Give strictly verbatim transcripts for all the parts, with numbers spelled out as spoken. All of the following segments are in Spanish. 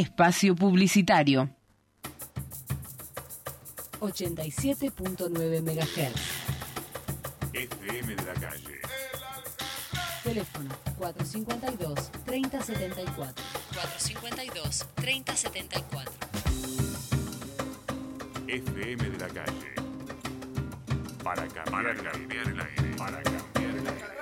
espacio publicitario. ochenta y siete punto nueve megahertz. F M de la calle. Teléfono cuatro cinco dos, tres cero siete cuatro. cuatro cinco dos, tres cero siete cuatro. F M de la calle. Para cambiar, para cambiar el aire. Para cambiar el aire.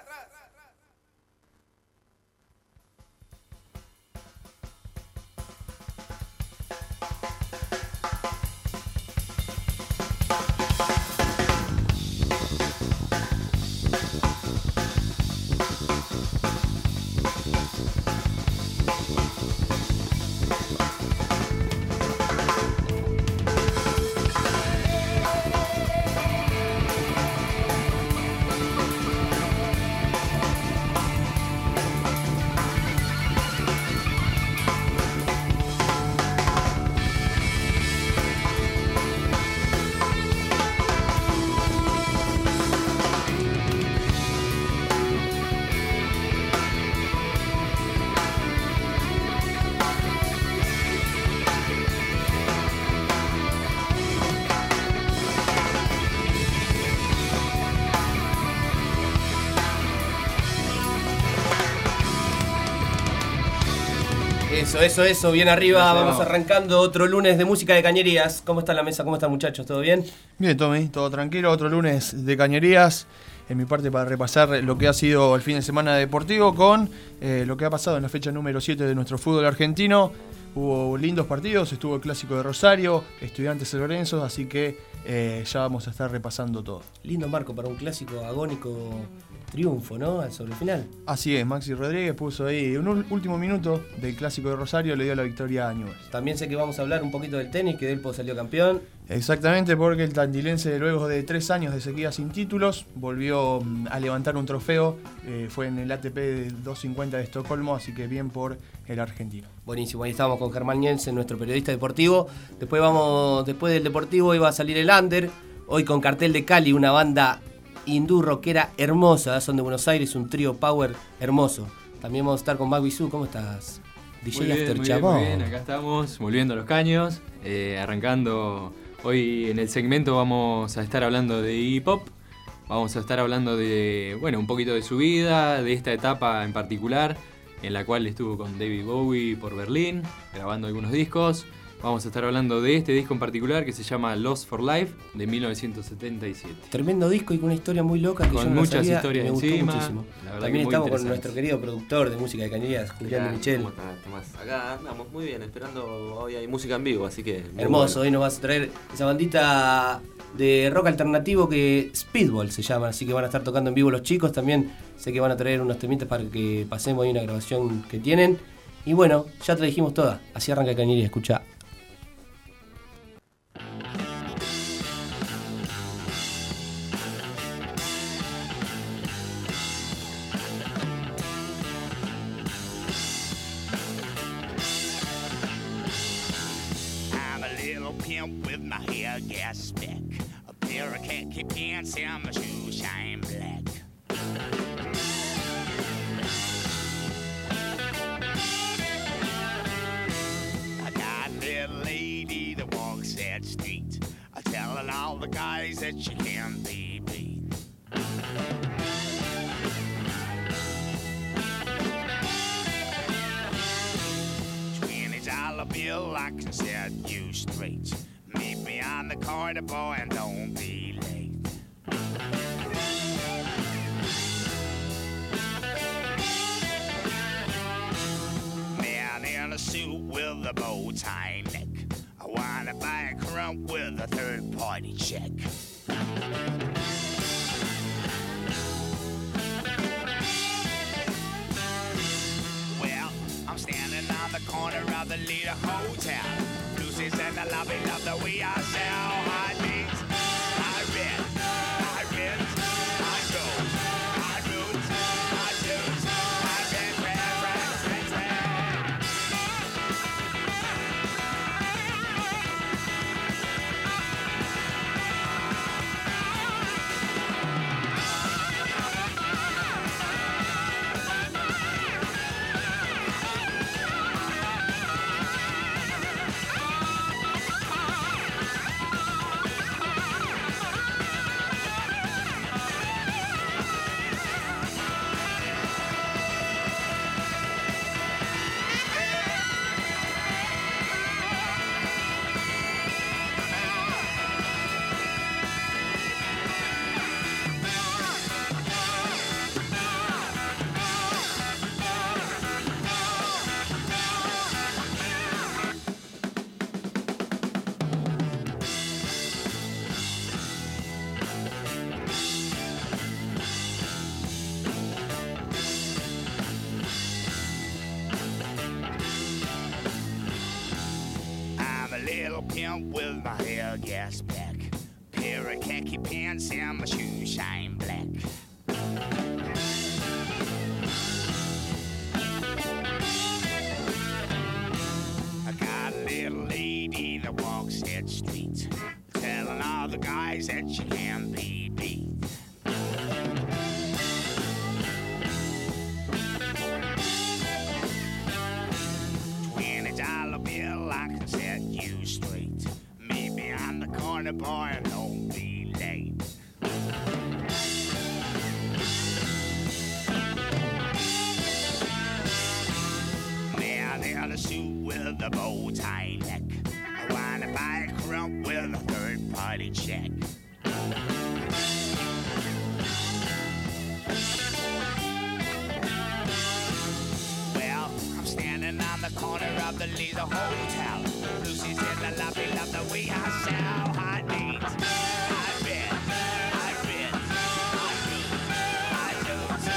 Eso, eso, eso, bien arriba, vamos arrancando otro lunes de música de cañerías. ¿Cómo está la mesa? ¿Cómo están, muchachos? ¿Todo bien? Bien, Tommy, todo tranquilo, otro lunes de cañerías. En mi parte para repasar lo que ha sido el fin de semana deportivo con eh, lo que ha pasado en la fecha número siete de nuestro fútbol argentino. Hubo lindos partidos, estuvo el Clásico de Rosario, Estudiantes de Lorenzo, así que eh, ya vamos a estar repasando todo. Lindo marco para un clásico agónico triunfo, ¿no? Sobre el final. Así es, Maxi Rodríguez puso ahí un último minuto del Clásico de Rosario, le dio la victoria a Newell's. También sé que vamos a hablar un poquito del tenis, que Delpo salió campeón. Exactamente, porque el tandilense, luego de tres años de sequía sin títulos, volvió a levantar un trofeo. Eh, fue en el A T P doscientos cincuenta de Estocolmo, así que bien por el argentino. Buenísimo, ahí estábamos con Germán Nielsen, nuestro periodista deportivo. Después vamos, después del deportivo iba a salir el under. Hoy con Cartel de Cali, una banda hindú rockera hermosa, son de Buenos Aires, un trío power hermoso. También vamos a estar con Mac Bisú. ¿Cómo estás? D J Muy bien, After muy Chabón. bien, muy bien, acá estamos, volviendo a los caños, eh, arrancando. Hoy en el segmento vamos a estar hablando de hip hop, vamos a estar hablando de, bueno, un poquito de su vida, de esta etapa en particular, en la cual estuvo con David Bowie por Berlín, grabando algunos discos. Vamos a estar hablando de este disco en particular que se llama Lost for Life, de mil novecientos setenta y siete. Tremendo disco y con una historia muy loca que con yo no muchas sabía, historias me gustó encima. muchísimo. La verdad También que muy estamos con interesante. nuestro querido productor de música de cañerías, Julián de Michel. ¿Cómo estás, Tomás? Acá andamos muy bien, esperando. Hoy hay música en vivo, así que. Hermoso, bueno. hoy nos vas a traer esa bandita de rock alternativo que Speedball se llama, así que van a estar tocando en vivo los chicos. También sé que van a traer unos temitas para que pasemos ahí una grabación que tienen. Y bueno, ya te la dijimos toda, así arranca Cañería, escucha. Pimp with my hair gas back, a pair of khaki pants and my shoes shine black. I got that lady that walks that street, I telling all the guys that she can't be beat. Twenty dollar bill, I can set you straight. Meet me on the corner, boy, and don't be late. Man in a suit with a bow tie neck, I wanna buy a crump with a third party check. Well, I'm standing on the corner of the Leader Hotel. Lucy's in the lobby, love the way I sell hot beats, hot red, hot ribs, hot gold, hot roots, hot dudes, hot red, red, red, red, red. with my hair gas back. Pair of khaki pants and my shoes shine black. I got a little lady that walks that street, telling all the guys that she can be beat. Twenty dollar bill, I can set you straight. Meet me on the corner, boy, and don't be late. Man in a suit with a bow tie neck. I wanna buy a crump with a third party check. Well, I'm standing on the corner of the Leisure Hotel. Lucy's in the lobby, love the way I sell hot beans. Hot red, hot red, hot meat, hot noodles.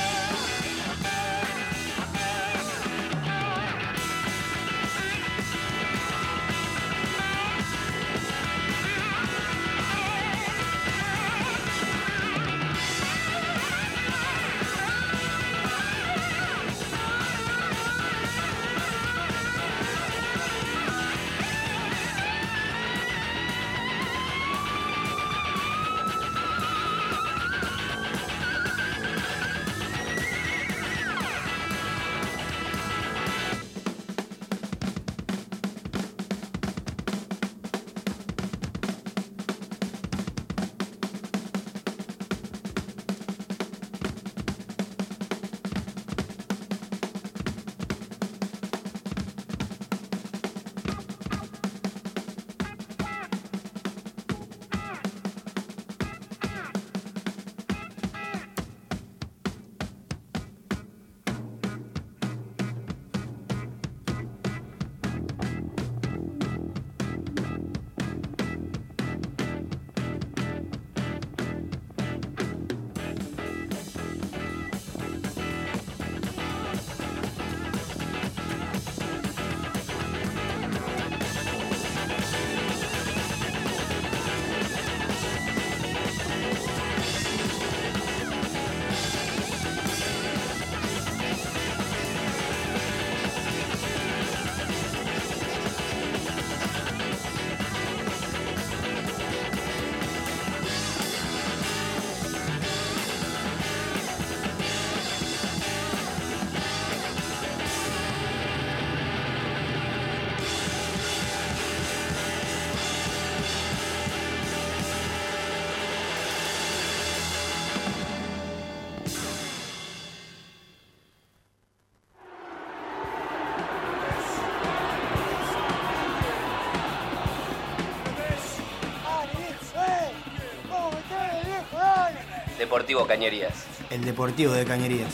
Deportivo Cañerías. El Deportivo de Cañerías.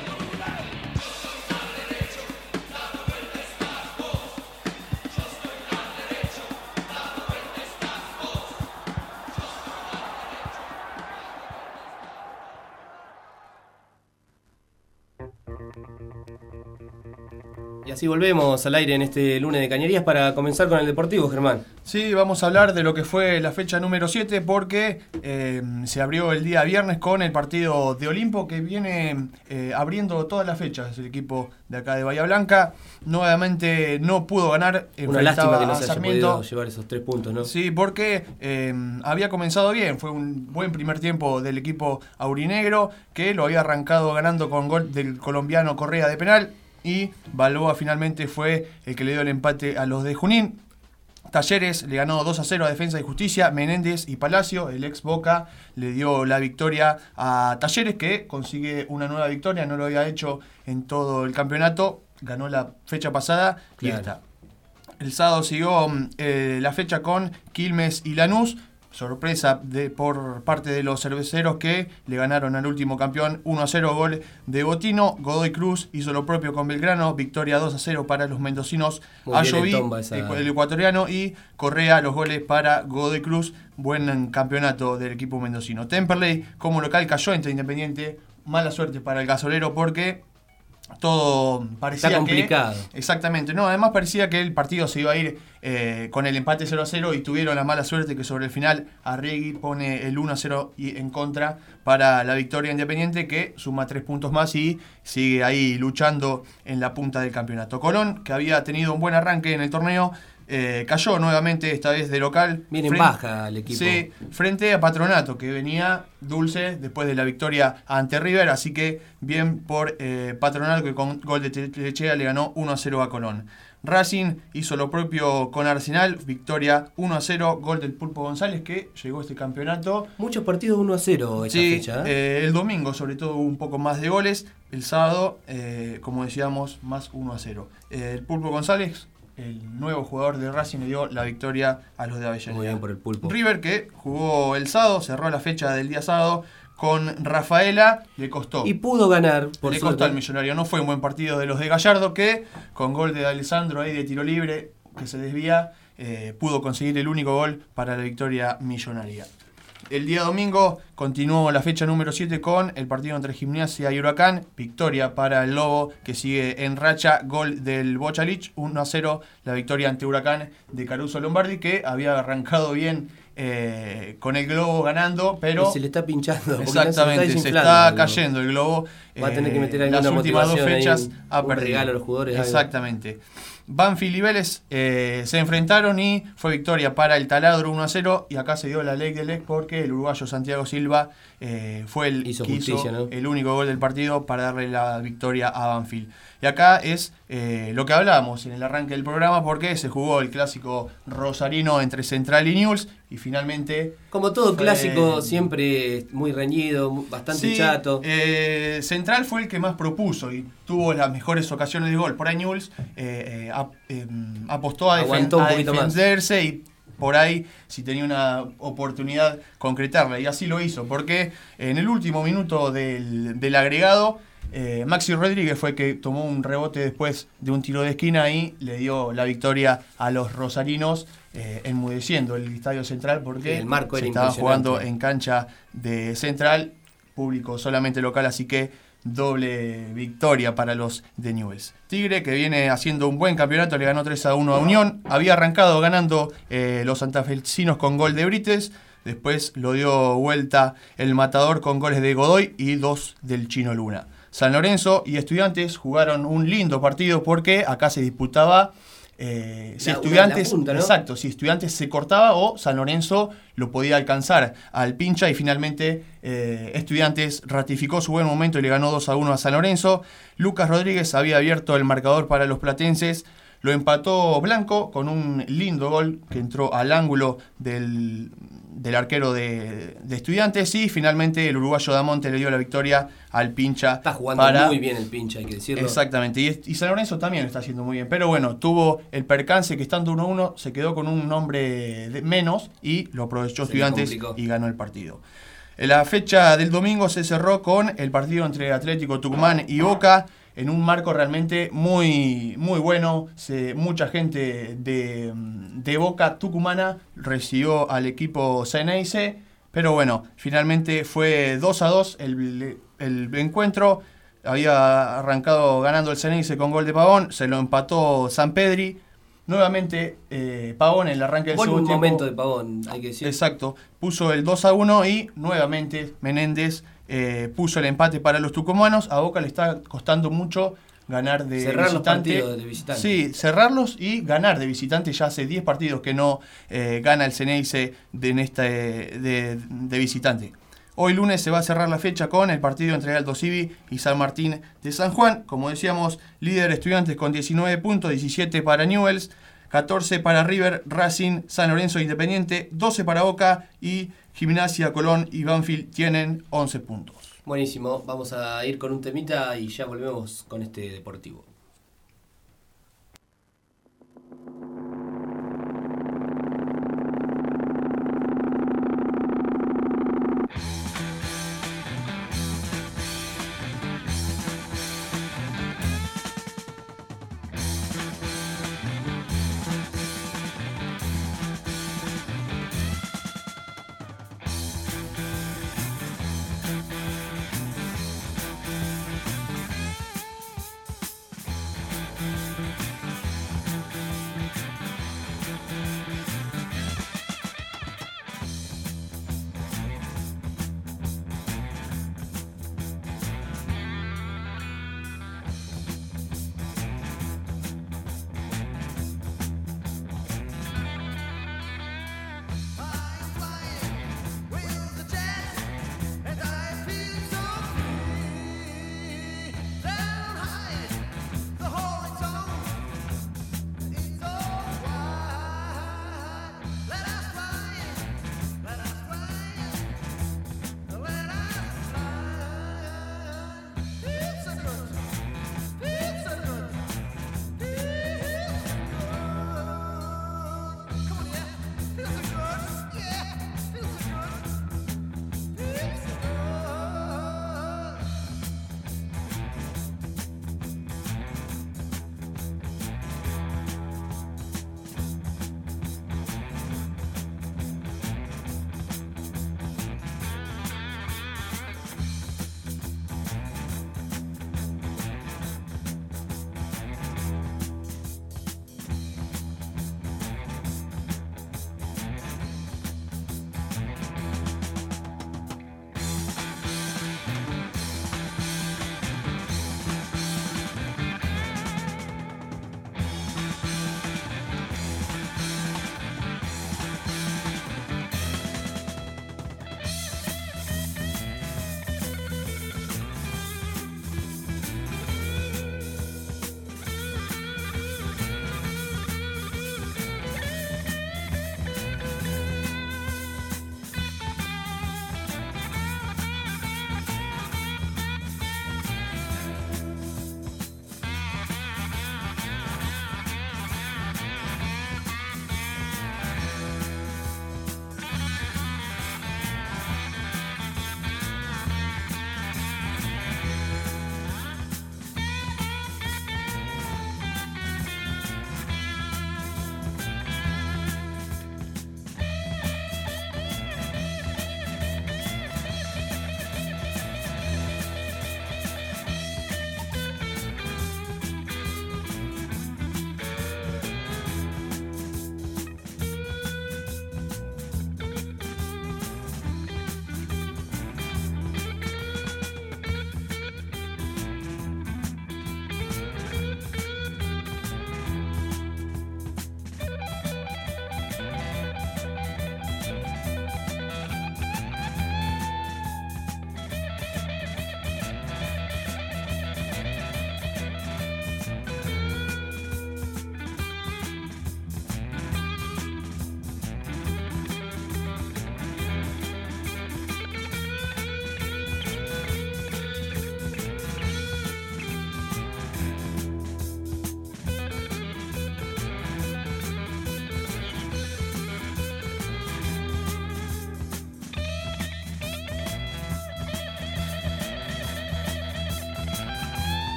Y así volvemos al aire en este lunes de Cañerías para comenzar con el Deportivo, Germán. Sí, vamos a hablar de lo que fue la fecha número siete porque eh, se abrió el día viernes con el partido de Olimpo que viene eh, abriendo todas las fechas. El equipo de acá de Bahía Blanca nuevamente no pudo ganar. Una lástima que no se haya Sarmiento. podido llevar esos tres puntos, ¿no? Sí, porque eh, había comenzado bien. Fue un buen primer tiempo del equipo aurinegro que lo había arrancado ganando con gol del colombiano Correa de penal. Y Balboa finalmente fue el que le dio el empate a los de Junín. Talleres le ganó dos a cero a Defensa y Justicia. Menéndez y Palacio, el ex Boca, le dio la victoria a Talleres, que consigue una nueva victoria. No lo había hecho en todo el campeonato. Ganó la fecha pasada y Claro. esta. El sábado siguió eh, la fecha con Quilmes y Lanús. Sorpresa de, por parte de los cerveceros que le ganaron al último campeón uno a cero, gol de Botino. Godoy Cruz hizo lo propio con Belgrano, victoria dos a cero para los mendocinos. Muy bien Ayoví, el Tomba esa- el ecuatoriano, y Correa los goles para Godoy Cruz. Buen campeonato del equipo mendocino. Temperley como local cayó entre Independiente. Mala suerte para el gasolero porque todo parecía Está complicado. que... Exactamente. No, además parecía que el partido se iba a ir eh, con el empate cero a cero y tuvieron la mala suerte que sobre el final Arregui pone el uno a cero y en contra para la victoria Independiente, que suma tres puntos más y sigue ahí luchando en la punta del campeonato. Colón, que había tenido un buen arranque en el torneo, Eh, cayó nuevamente, esta vez de local. Viene en frente, baja el equipo. Sí, frente a Patronato, que venía dulce después de la victoria ante River. Así que bien por eh, Patronato, que con gol de Techea le ganó uno a cero a Colón. Racing hizo lo propio con Arsenal, victoria uno a cero, gol del Pulpo González, que llegó a este campeonato. Muchos partidos uno a cero esta sí, fecha. ¿eh? Eh, el domingo sobre todo hubo un poco más de goles. El sábado, eh, como decíamos, más uno a cero. Eh, el Pulpo González, el nuevo jugador de Racing, le dio la victoria a los de Avellaneda. Muy bien por el Pulpo. River, que jugó el sábado, cerró la fecha del día sábado con Rafaela, le costó. Y pudo ganar, por Le suerte. costó al Millonario. No fue un buen partido de los de Gallardo, que con gol de Alessandro ahí de tiro libre, que se desvía, eh, pudo conseguir el único gol para la victoria millonaria. El día domingo continuó la fecha número siete con el partido entre Gimnasia y Huracán. Victoria para el Lobo, que sigue en racha. Gol del Bochalich, uno a cero. La victoria ante Huracán de Caruso Lombardi, que había arrancado bien eh, con el Globo ganando, pero... Y se le está pinchando. Exactamente, se, se está cayendo el Globo. Va a tener que meter eh, alguna las últimas dos fechas un, ha un perdido. regalo a los jugadores. Exactamente. Algo. Banfield y Vélez eh, se enfrentaron y fue victoria para el Taladro uno a cero, y acá se dio la ley del ex porque el uruguayo Santiago Silva eh, fue el hizo que justicia, hizo ¿no? el único gol del partido para darle la victoria a Banfield. Y acá es eh, lo que hablábamos en el arranque del programa, porque se jugó el clásico rosarino entre Central y Newell's y finalmente... Como todo fue, clásico, siempre muy reñido, bastante sí, chato. Eh, Central fue el que más propuso y tuvo las mejores ocasiones de gol. Por ahí Newell's eh, eh, ap, eh, apostó a, defen a defenderse más. Y por ahí, si tenía una oportunidad, concretarla. Y así lo hizo, porque en el último minuto del, del agregado, eh, Maxi Rodríguez fue que tomó un rebote después de un tiro de esquina y le dio la victoria a los rosarinos, eh, enmudeciendo el Estadio Central, porque el marco se era estaba jugando en cancha de Central, público solamente local, así que doble victoria para los de Newell's. Tigre, que viene haciendo un buen campeonato, le ganó tres a uno a Unión. Había arrancado ganando eh, los santafesinos con gol de Brites. Después lo dio vuelta el Matador con goles de Godoy y dos del Chino Luna. San Lorenzo y Estudiantes jugaron un lindo partido, porque acá se disputaba eh, si la, Estudiantes, punta, ¿no? exacto, si Estudiantes se cortaba o San Lorenzo lo podía alcanzar al pincha, y finalmente eh, Estudiantes ratificó su buen momento y le ganó dos a uno a San Lorenzo. Lucas Rodríguez había abierto el marcador para los platenses. Lo empató Blanco con un lindo gol que entró al ángulo del, del arquero de, de Estudiantes, y finalmente el uruguayo Damonte le dio la victoria al pincha. Está jugando para... muy bien el pincha, hay que decirlo. Exactamente, y, y San Lorenzo también lo está haciendo muy bien, pero bueno, tuvo el percance que estando uno a uno se quedó con un hombre de menos y lo aprovechó se Estudiantes y ganó el partido. La fecha del domingo se cerró con el partido entre Atlético Tucumán y Boca, en un marco realmente muy, muy bueno. Se, mucha gente de, de Boca tucumana recibió al equipo Ceneice, pero bueno, finalmente fue dos a dos el, el encuentro. Había arrancado ganando el Ceneice con gol de Pavón, se lo empató Sampedri. Nuevamente eh, Pavón en el arranque del Buen segundo tiempo. momento de Pavón, hay que decir. Exacto, puso el dos a uno y nuevamente Menéndez eh, puso el empate para los tucumanos. A Boca le está costando mucho ganar de cerrar visitante. los partidos de visitante. Sí, cerrarlos y ganar de visitante. Ya hace diez partidos que no eh, gana el Ceneice de, en esta, de, de visitante. Hoy lunes se va a cerrar la fecha con el partido entre Aldo Civi y San Martín de San Juan. Como decíamos, líder Estudiantes con diecinueve puntos, diecisiete para Newell's, catorce para River, Racing, San Lorenzo, Independiente, doce para Boca, y Gimnasia, Colón y Banfield tienen once puntos. Buenísimo, vamos a ir con un temita y ya volvemos con este deportivo.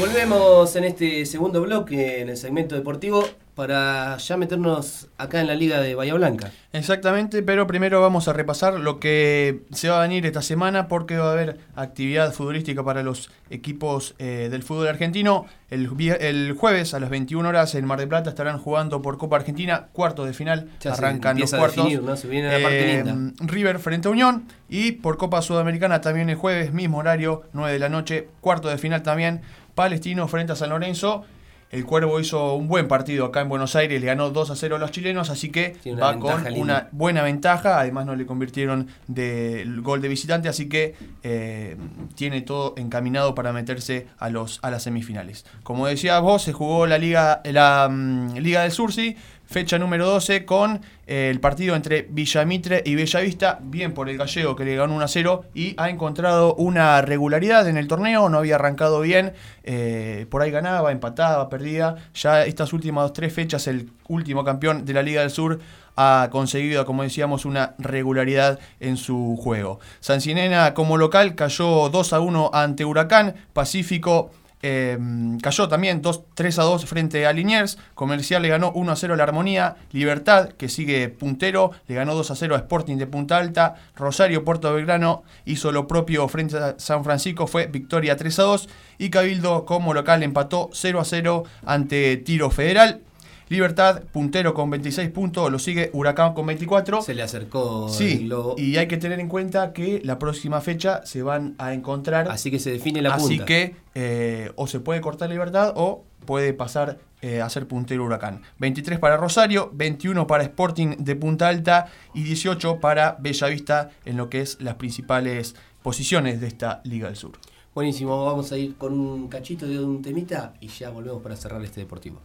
volvemos en este segundo bloque, en el segmento deportivo, para ya meternos acá en la Liga de Bahía Blanca. Exactamente, pero primero vamos a repasar lo que se va a venir esta semana, porque va a haber actividad futbolística para los equipos eh, del fútbol argentino. El, el jueves a las veintiuna horas en Mar del Plata estarán jugando por Copa Argentina, cuartos de final, ya arrancan los se cuartos. A definir, ¿no? Se viene la parte eh, linda. River frente a Unión, y por Copa Sudamericana también el jueves, mismo horario, nueve de la noche, cuartos de final también, Palestino frente a San Lorenzo. El Cuervo hizo un buen partido acá en Buenos Aires, le ganó dos a cero a los chilenos, así que va con linda. Una buena ventaja. Además no le convirtieron del gol de visitante, así que eh, tiene todo encaminado para meterse a los a las semifinales. Como decías vos, se jugó la Liga, la um, Liga del Sur, sí, fecha número doce, con eh, el partido entre Villamitre y Bellavista, bien por el gallego que le ganó uno a cero y ha encontrado una regularidad en el torneo, no había arrancado bien, eh, por ahí ganaba, empataba, perdía, ya estas últimas tres fechas el último campeón de la Liga del Sur ha conseguido, como decíamos, una regularidad en su juego. Sancinena como local cayó dos a uno ante Huracán, Pacífico Eh, cayó también tres a dos frente a Liniers, Comercial le ganó uno a cero a la Armonía, Libertad, que sigue puntero, le ganó dos a cero a Sporting de Punta Alta, Rosario Puerto Belgrano hizo lo propio frente a San Francisco, fue victoria tres a dos, y Cabildo como local empató cero a cero ante Tiro Federal. Libertad, puntero con veintiséis puntos, lo sigue Huracán con veinticuatro. Se le acercó sí, el globo. Y hay que tener en cuenta que la próxima fecha se van a encontrar. Así que se define la punta. Así que eh, o se puede cortar Libertad o puede pasar eh, a ser puntero Huracán. veintitrés para Rosario, veintiuno para Sporting de Punta Alta y dieciocho para Bellavista en lo que es las principales posiciones de esta Liga del Sur. Buenísimo, vamos a ir con un cachito de un temita y ya volvemos para cerrar este deportivo.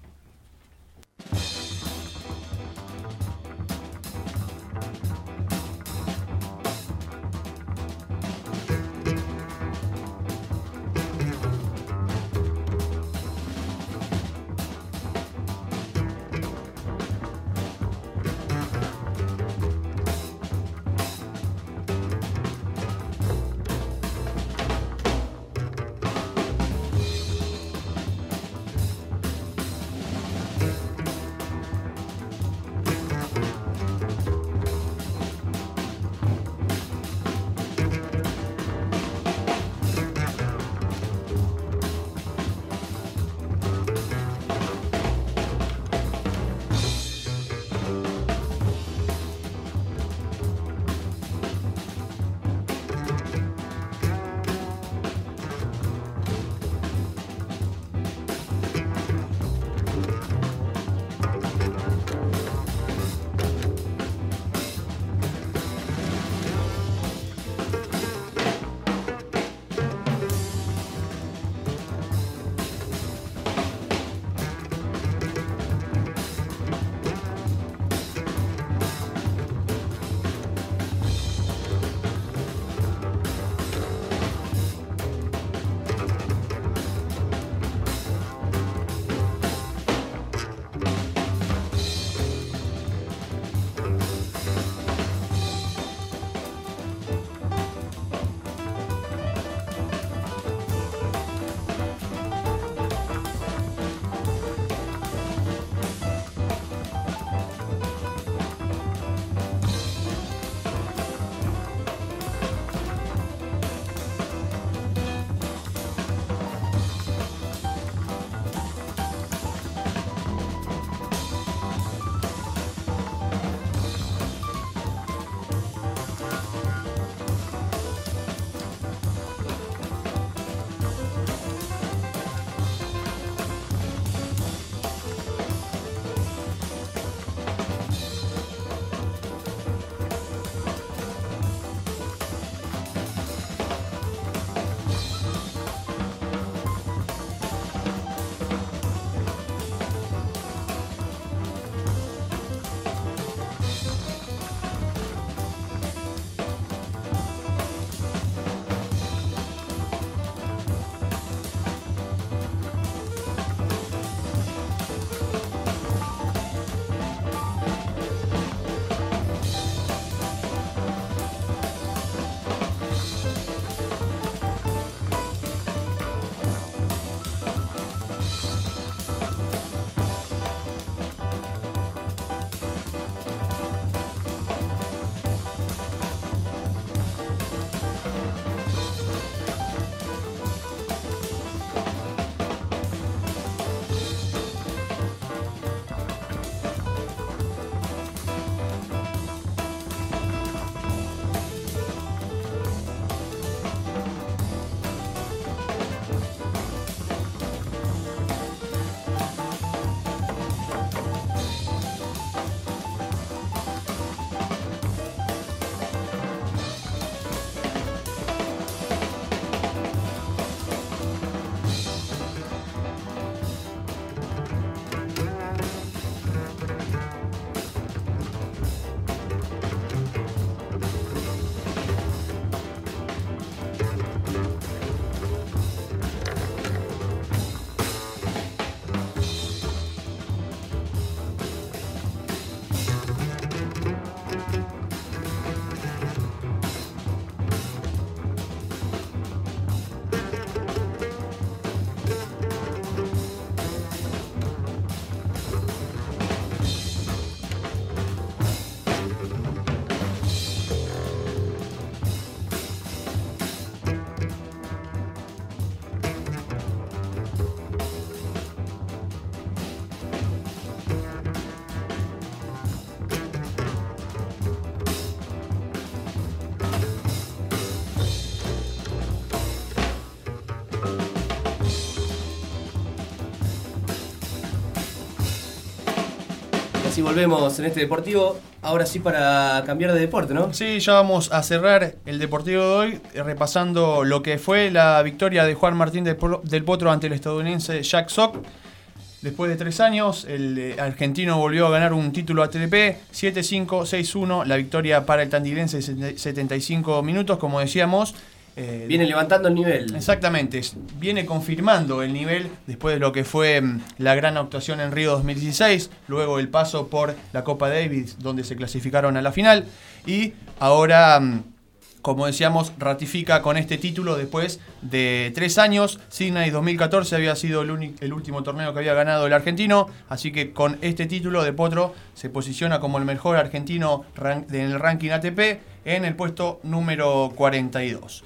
Así volvemos en este deportivo, ahora sí para cambiar de deporte, ¿no? Sí, ya vamos a cerrar el deportivo de hoy eh, repasando lo que fue la victoria de Juan Martín del, del Potro ante el estadounidense Jack Sock. Después de tres años, el eh, argentino volvió a ganar un título A T P, siete cinco, seis uno, la victoria para el tandilense de setenta y cinco minutos, como decíamos. Eh, viene levantando el nivel. Exactamente, viene confirmando el nivel después de lo que fue mm, la gran actuación en Río dos mil dieciséis, luego el paso por la Copa Davis, donde se clasificaron a la final, y ahora... Mm, como decíamos, ratifica con este título después de tres años. Sydney dos mil catorce había sido el, único, el último torneo que había ganado el argentino, así que con este título de Potro se posiciona como el mejor argentino en el ranking A T P en el puesto número cuarenta y dos.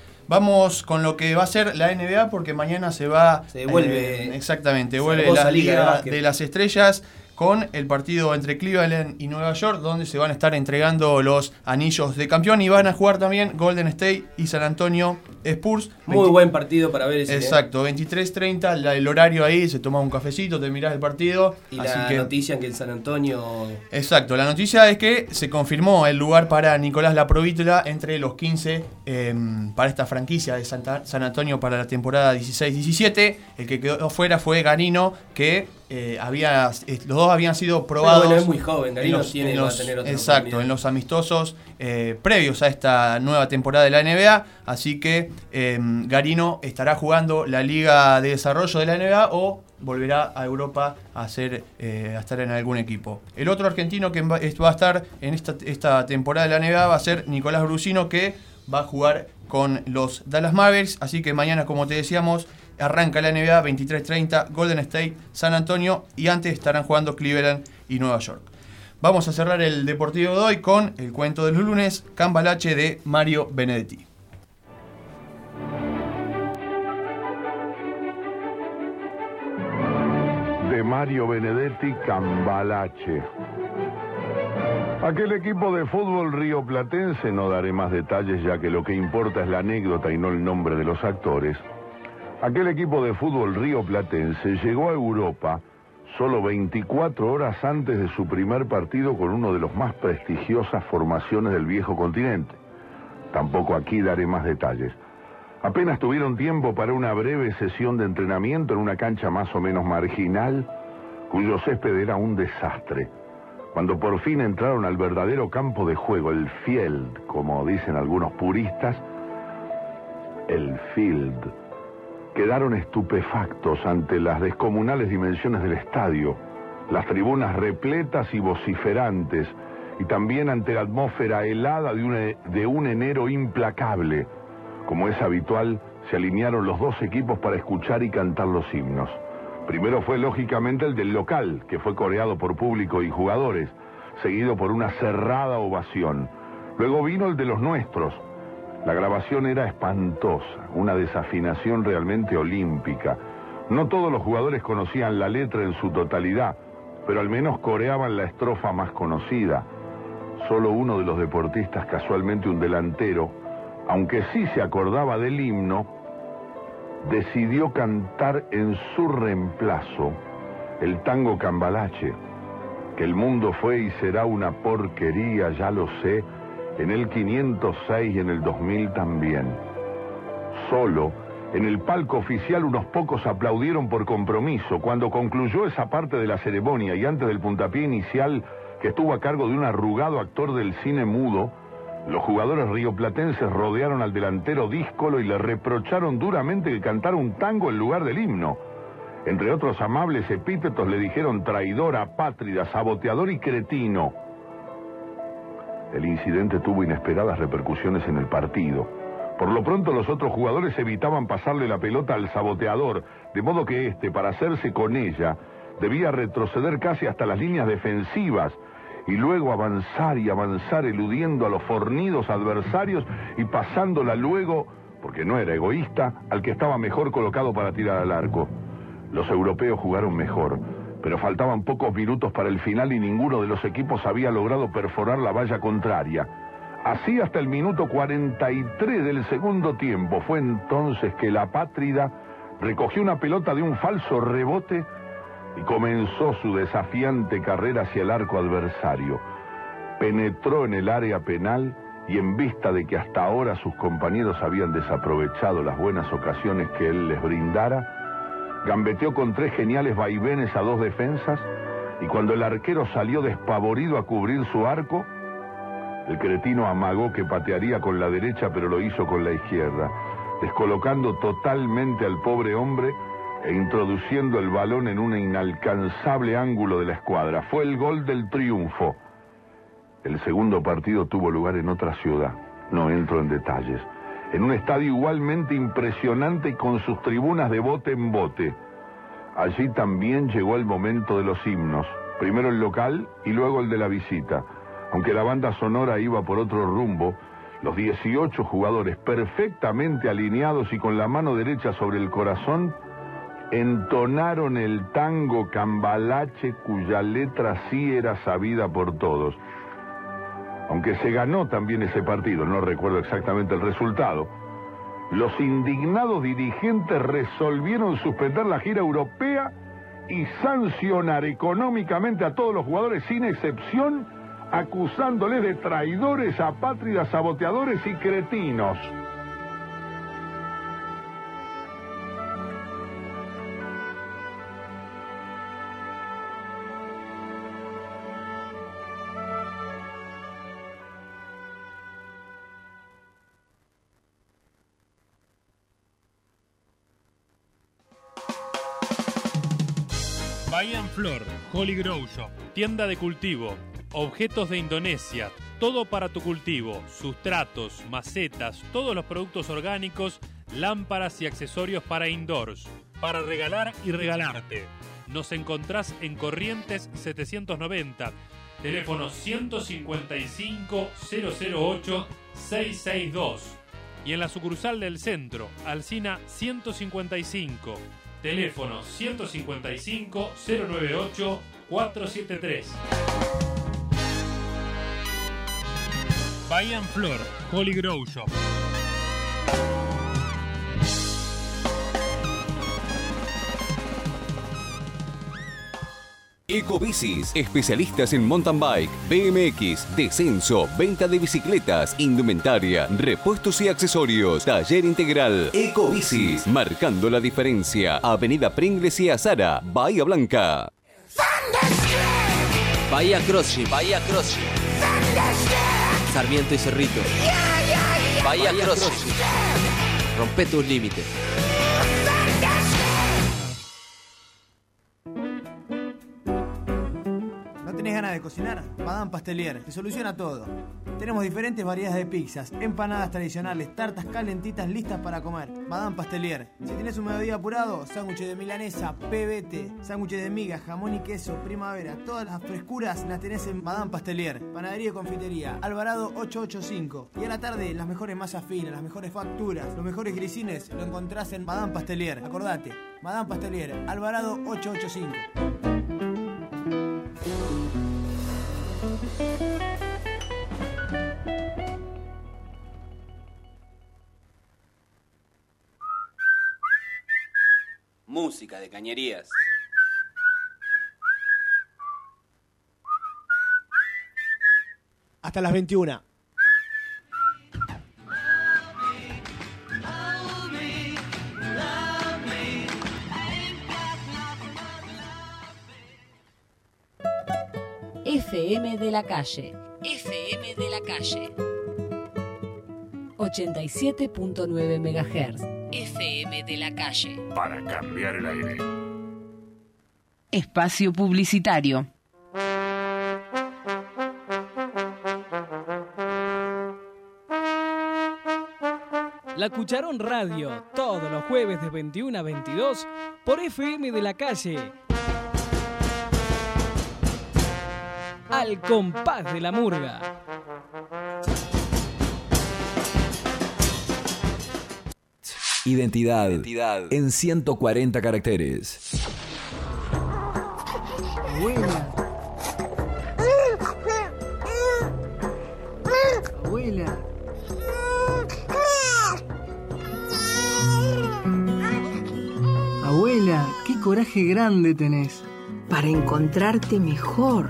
Vamos con lo que va a ser la N B A porque mañana se va... Se vuelve... Eh, exactamente, vuelve la Liga de, de las Estrellas, con el partido entre Cleveland y Nueva York, donde se van a estar entregando los anillos de campeón y van a jugar también Golden State y San Antonio Spurs. Muy veinte buen partido para ver ese. Exacto, veintitrés treinta, el horario ahí, se toma un cafecito, te mirás el partido. Y así la que... noticia que en San Antonio... Exacto, la noticia es que se confirmó el lugar para Nicolás Laprovítola entre los quince eh, para esta franquicia de Santa, San Antonio para la temporada dieciséis diecisiete. El que quedó fuera fue Garino, que eh, había los dos habían sido probados. Pero bueno, es muy joven, Garino los, tiene los, va a tener otra exacto, en los amistosos eh, previos a esta nueva temporada de la N B A, así que eh, Garino estará jugando la Liga de Desarrollo de la N B A o volverá a Europa a, hacer, eh, a estar en algún equipo. El otro argentino que va a estar en esta, esta temporada de la N B A va a ser Nicolás Brusino, que va a jugar con los Dallas Mavericks, así que mañana, como te decíamos, arranca la N B A veintitrés treinta, Golden State, San Antonio, y antes estarán jugando Cleveland y Nueva York. Vamos a cerrar el deportivo de hoy con el cuento de los lunes, Cambalache, de Mario Benedetti. De Mario Benedetti, Cambalache. Aquel equipo de fútbol rioplatense, no daré más detalles ya que lo que importa es la anécdota y no el nombre de los actores. Aquel equipo de fútbol rioplatense llegó a Europa solo veinticuatro horas antes de su primer partido con uno de los más prestigiosas formaciones del viejo continente. Tampoco aquí daré más detalles. Apenas tuvieron tiempo para una breve sesión de entrenamiento en una cancha más o menos marginal, cuyo césped era un desastre. Cuando por fin entraron al verdadero campo de juego, el field, como dicen algunos puristas, el field, quedaron estupefactos ante las descomunales dimensiones del estadio, las tribunas repletas y vociferantes, y también ante la atmósfera helada de un, de un enero implacable. Como es habitual, se alinearon los dos equipos para escuchar y cantar los himnos. Primero fue lógicamente el del local, que fue coreado por público y jugadores, seguido por una cerrada ovación. Luego vino el de los nuestros. La grabación era espantosa, una desafinación realmente olímpica. No todos los jugadores conocían la letra en su totalidad, pero al menos coreaban la estrofa más conocida. Solo uno de los deportistas, casualmente un delantero, aunque sí se acordaba del himno, decidió cantar en su reemplazo el tango Cambalache, que el mundo fue y será una porquería, ya lo sé, en el quinientos seis y en el dos mil también. Solo, en el palco oficial unos pocos aplaudieron por compromiso. Cuando concluyó esa parte de la ceremonia y antes del puntapié inicial, que estuvo a cargo de un arrugado actor del cine mudo, los jugadores rioplatenses rodearon al delantero díscolo y le reprocharon duramente que cantara un tango en lugar del himno. Entre otros amables epítetos le dijeron traidor, apátrida, saboteador y cretino. El incidente tuvo inesperadas repercusiones en el partido. Por lo pronto los otros jugadores evitaban pasarle la pelota al saboteador, de modo que éste, para hacerse con ella, debía retroceder casi hasta las líneas defensivas y luego avanzar y avanzar eludiendo a los fornidos adversarios y pasándola luego, porque no era egoísta, al que estaba mejor colocado para tirar al arco. Los europeos jugaron mejor, pero faltaban pocos minutos para el final y ninguno de los equipos había logrado perforar la valla contraria. Así hasta el minuto cuarenta y tres del segundo tiempo. Fue entonces que la apátrida recogió una pelota de un falso rebote y comenzó su desafiante carrera hacia el arco adversario. Penetró en el área penal y en vista de que hasta ahora sus compañeros habían desaprovechado las buenas ocasiones que él les brindara, gambeteó con tres geniales vaivenes a dos defensas y cuando el arquero salió despavorido a cubrir su arco, el cretino amagó que patearía con la derecha pero lo hizo con la izquierda, descolocando totalmente al pobre hombre e introduciendo el balón en un inalcanzable ángulo de la escuadra. Fue el gol del triunfo. El segundo partido tuvo lugar en otra ciudad, no entro en detalles, en un estadio igualmente impresionante y con sus tribunas de bote en bote. Allí también llegó el momento de los himnos, primero el local y luego el de la visita. Aunque la banda sonora iba por otro rumbo, los dieciocho jugadores perfectamente alineados y con la mano derecha sobre el corazón, entonaron el tango Cambalache, cuya letra sí era sabida por todos. Aunque se ganó también ese partido, no recuerdo exactamente el resultado, los indignados dirigentes resolvieron suspender la gira europea y sancionar económicamente a todos los jugadores sin excepción, acusándoles de traidores, apátridas, saboteadores y cretinos. Bahía en Flor, Holy Grow Shop, tienda de cultivo, objetos de Indonesia, todo para tu cultivo, sustratos, macetas, todos los productos orgánicos, lámparas y accesorios para indoors, para regalar y regalarte. Nos encontrás en Corrientes setecientos noventa, teléfono ciento cincuenta y cinco, cero cero ocho, seiscientos sesenta y dos. Y en la sucursal del centro, Alsina ciento cincuenta y cinco, teléfono ciento cincuenta y cinco, cero noventa y ocho, cuatrocientos setenta y tres. Bahía en Flor, Holy Grow Shop. Ecobicis, especialistas en mountain bike, B M X, descenso, venta de bicicletas, indumentaria, repuestos y accesorios. Taller integral. Ecobicis, marcando la diferencia. Avenida Pringles y Azara, Bahía Blanca. Bahía CrossFit, Bahía CrossFit. Sarmiento y Cerrito. Bahía CrossFit. Rompe tus límites. ¿Tenés ganas de cocinar? Madame Pastelier te soluciona todo. Tenemos diferentes variedades de pizzas, empanadas tradicionales, tartas calentitas listas para comer. Madame Pastelier. Si tenés un mediodía apurado, sándwiches de milanesa, pebete, sándwiches de miga, jamón y queso, primavera. Todas las frescuras las tenés en Madame Pastelier. Panadería y confitería, Alvarado ochocientos ochenta y cinco. Y a la tarde, las mejores masas finas, las mejores facturas, los mejores grisines lo encontrás en Madame Pastelier. Acordate, Madame Pastelier, Alvarado ochocientos ochenta y cinco. Música de Cañerías. Hasta las veintiuna. F M de la calle. F M de la calle. ochenta y siete punto nueve megahertz. F M de la calle. Para cambiar el aire. Espacio publicitario. La Cucharón Radio, todos los jueves de veintiuna a veintidós por F M de la calle. Al compás de la murga. Identidad, Identidad en ciento cuarenta caracteres. Abuela. Abuela. Abuela, qué coraje grande tenés. para encontrarte mejor.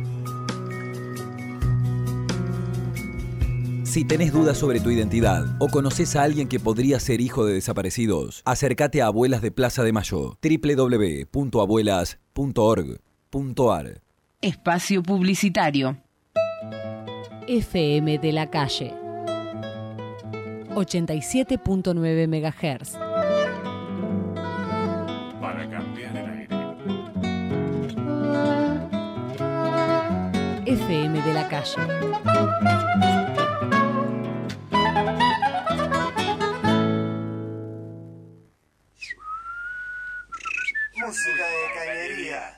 Si tenés dudas sobre tu identidad o conoces a alguien que podría ser hijo de desaparecidos, acércate a Abuelas de Plaza de Mayo, doble u doble u doble u punto abuelas punto org punto a r. Espacio publicitario. F M de la calle. ochenta y siete punto nueve megahertz. Para cambiar el aire. F M de la calle. Música de cañerías.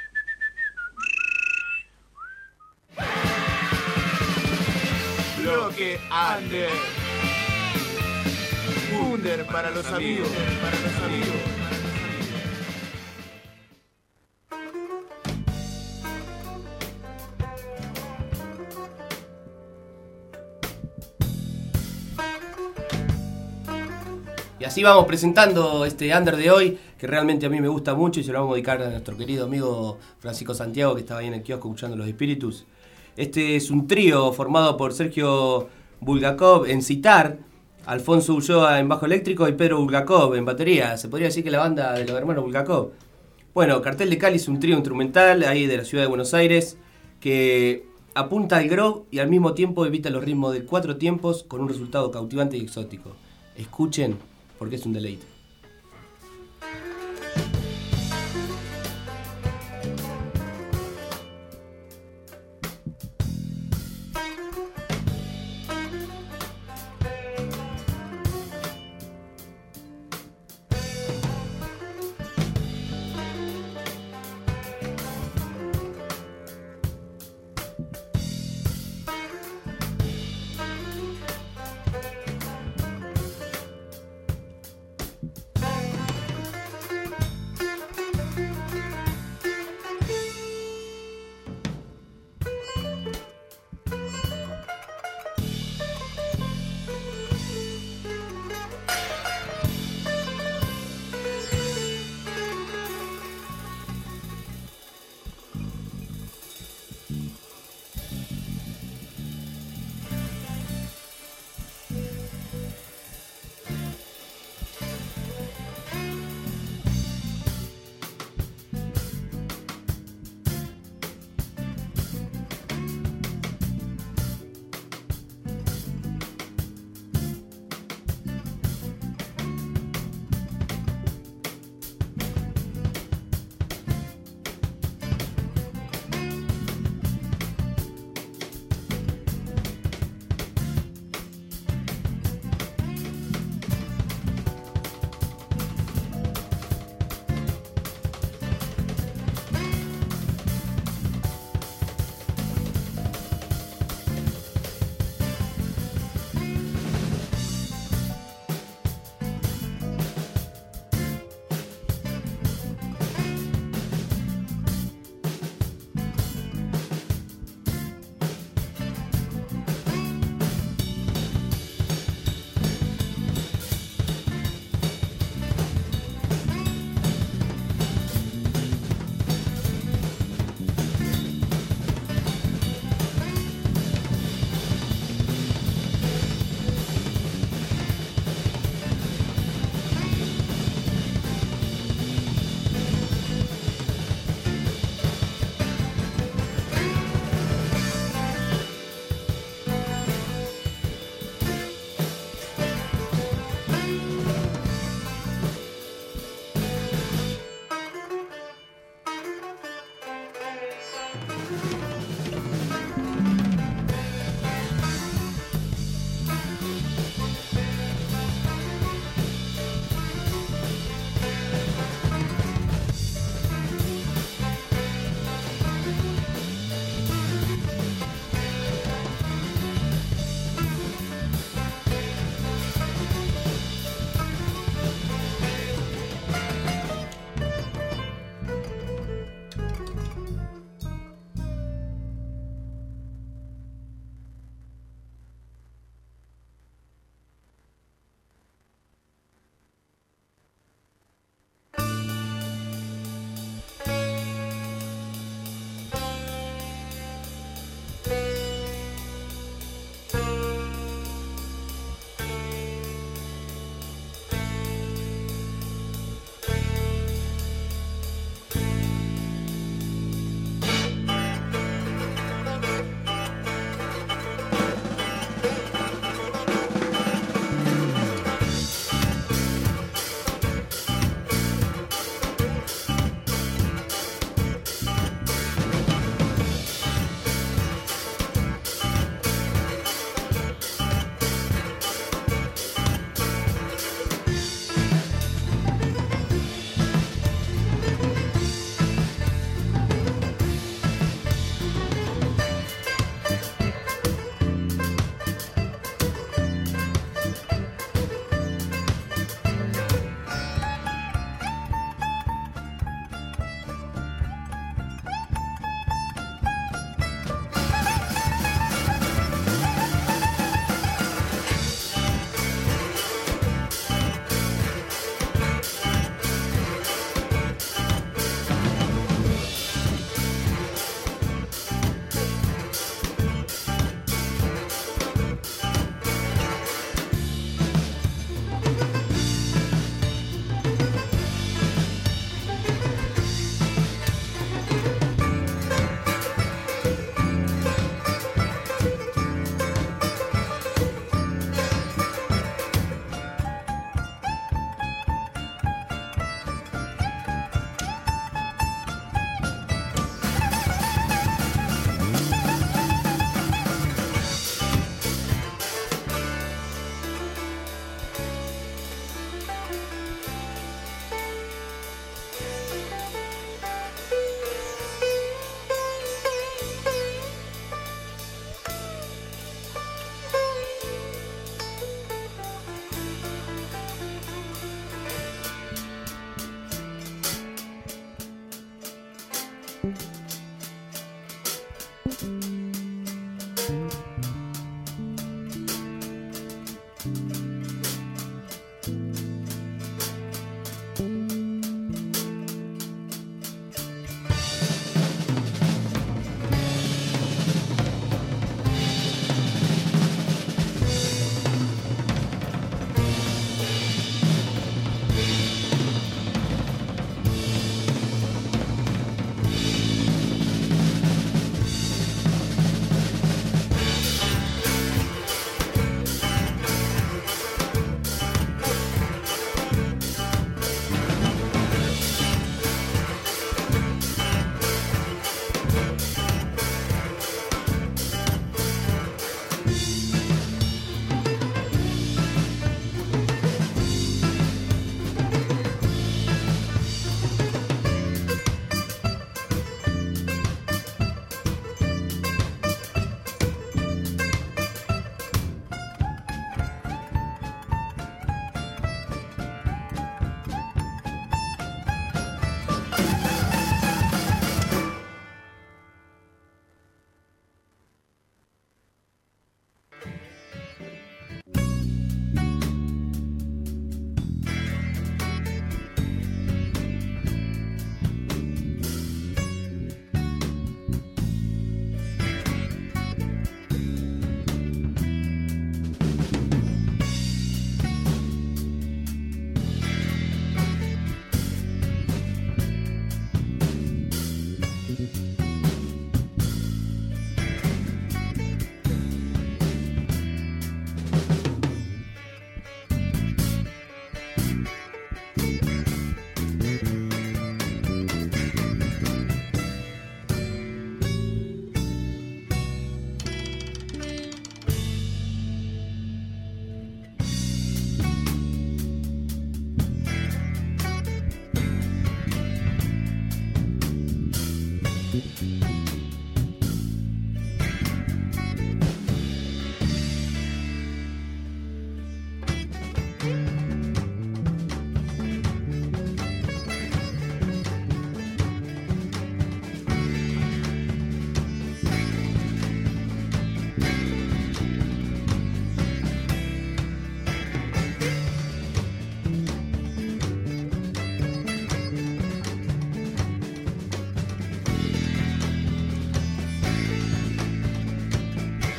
Bloque Under. Under para los amigos. Para los amigos. Y así vamos presentando este under de hoy, que realmente a mí me gusta mucho y se lo vamos a dedicar a nuestro querido amigo Francisco Santiago, que estaba ahí en el kiosco escuchando Los Espíritus. Este es un trío formado por Sergio Bulgakov en sitar, Alfonso Ulloa en bajo eléctrico y Pedro Bulgakov en batería. Se podría decir que la banda de los hermanos Bulgakov. Bueno, Cartel de Cali es un trío instrumental ahí de la ciudad de Buenos Aires que apunta al groove y al mismo tiempo evita los ritmos de cuatro tiempos con un resultado cautivante y exótico. Escuchen, porque es un deleite.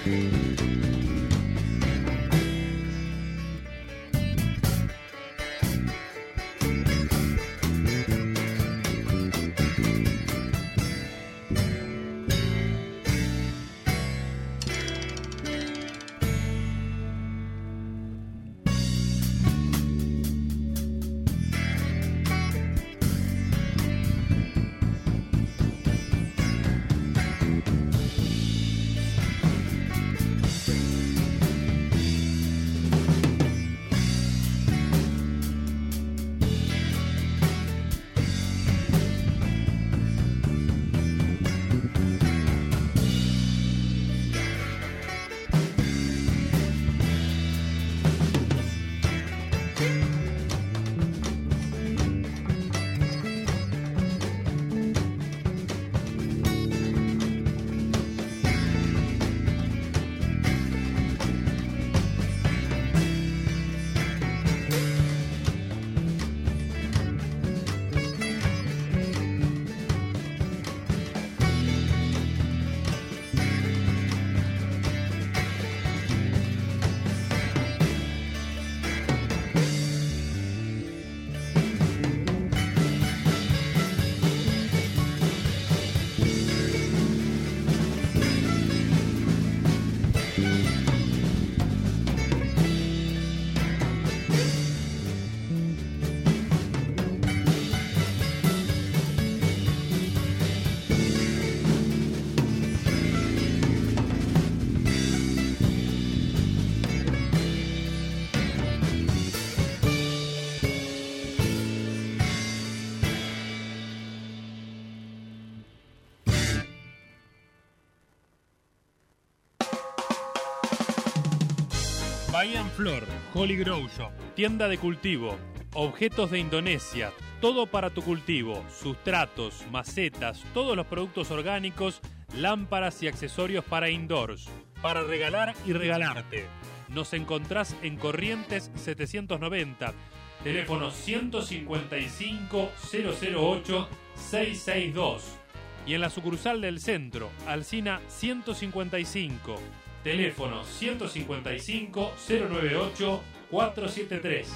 Bahía en Flor, Holy Grow Shop, tienda de cultivo, objetos de Indonesia, todo para tu cultivo, sustratos, macetas, todos los productos orgánicos, lámparas y accesorios para indoors, para regalar y regalarte. Nos encontrás en Corrientes setecientos noventa, teléfono ciento cincuenta y cinco, cero cero ocho, seiscientos sesenta y dos. Y en la sucursal del centro, Alsina ciento cincuenta y cinco, teléfono ciento cincuenta y cinco, cero noventa y ocho, cuatrocientos setenta y tres.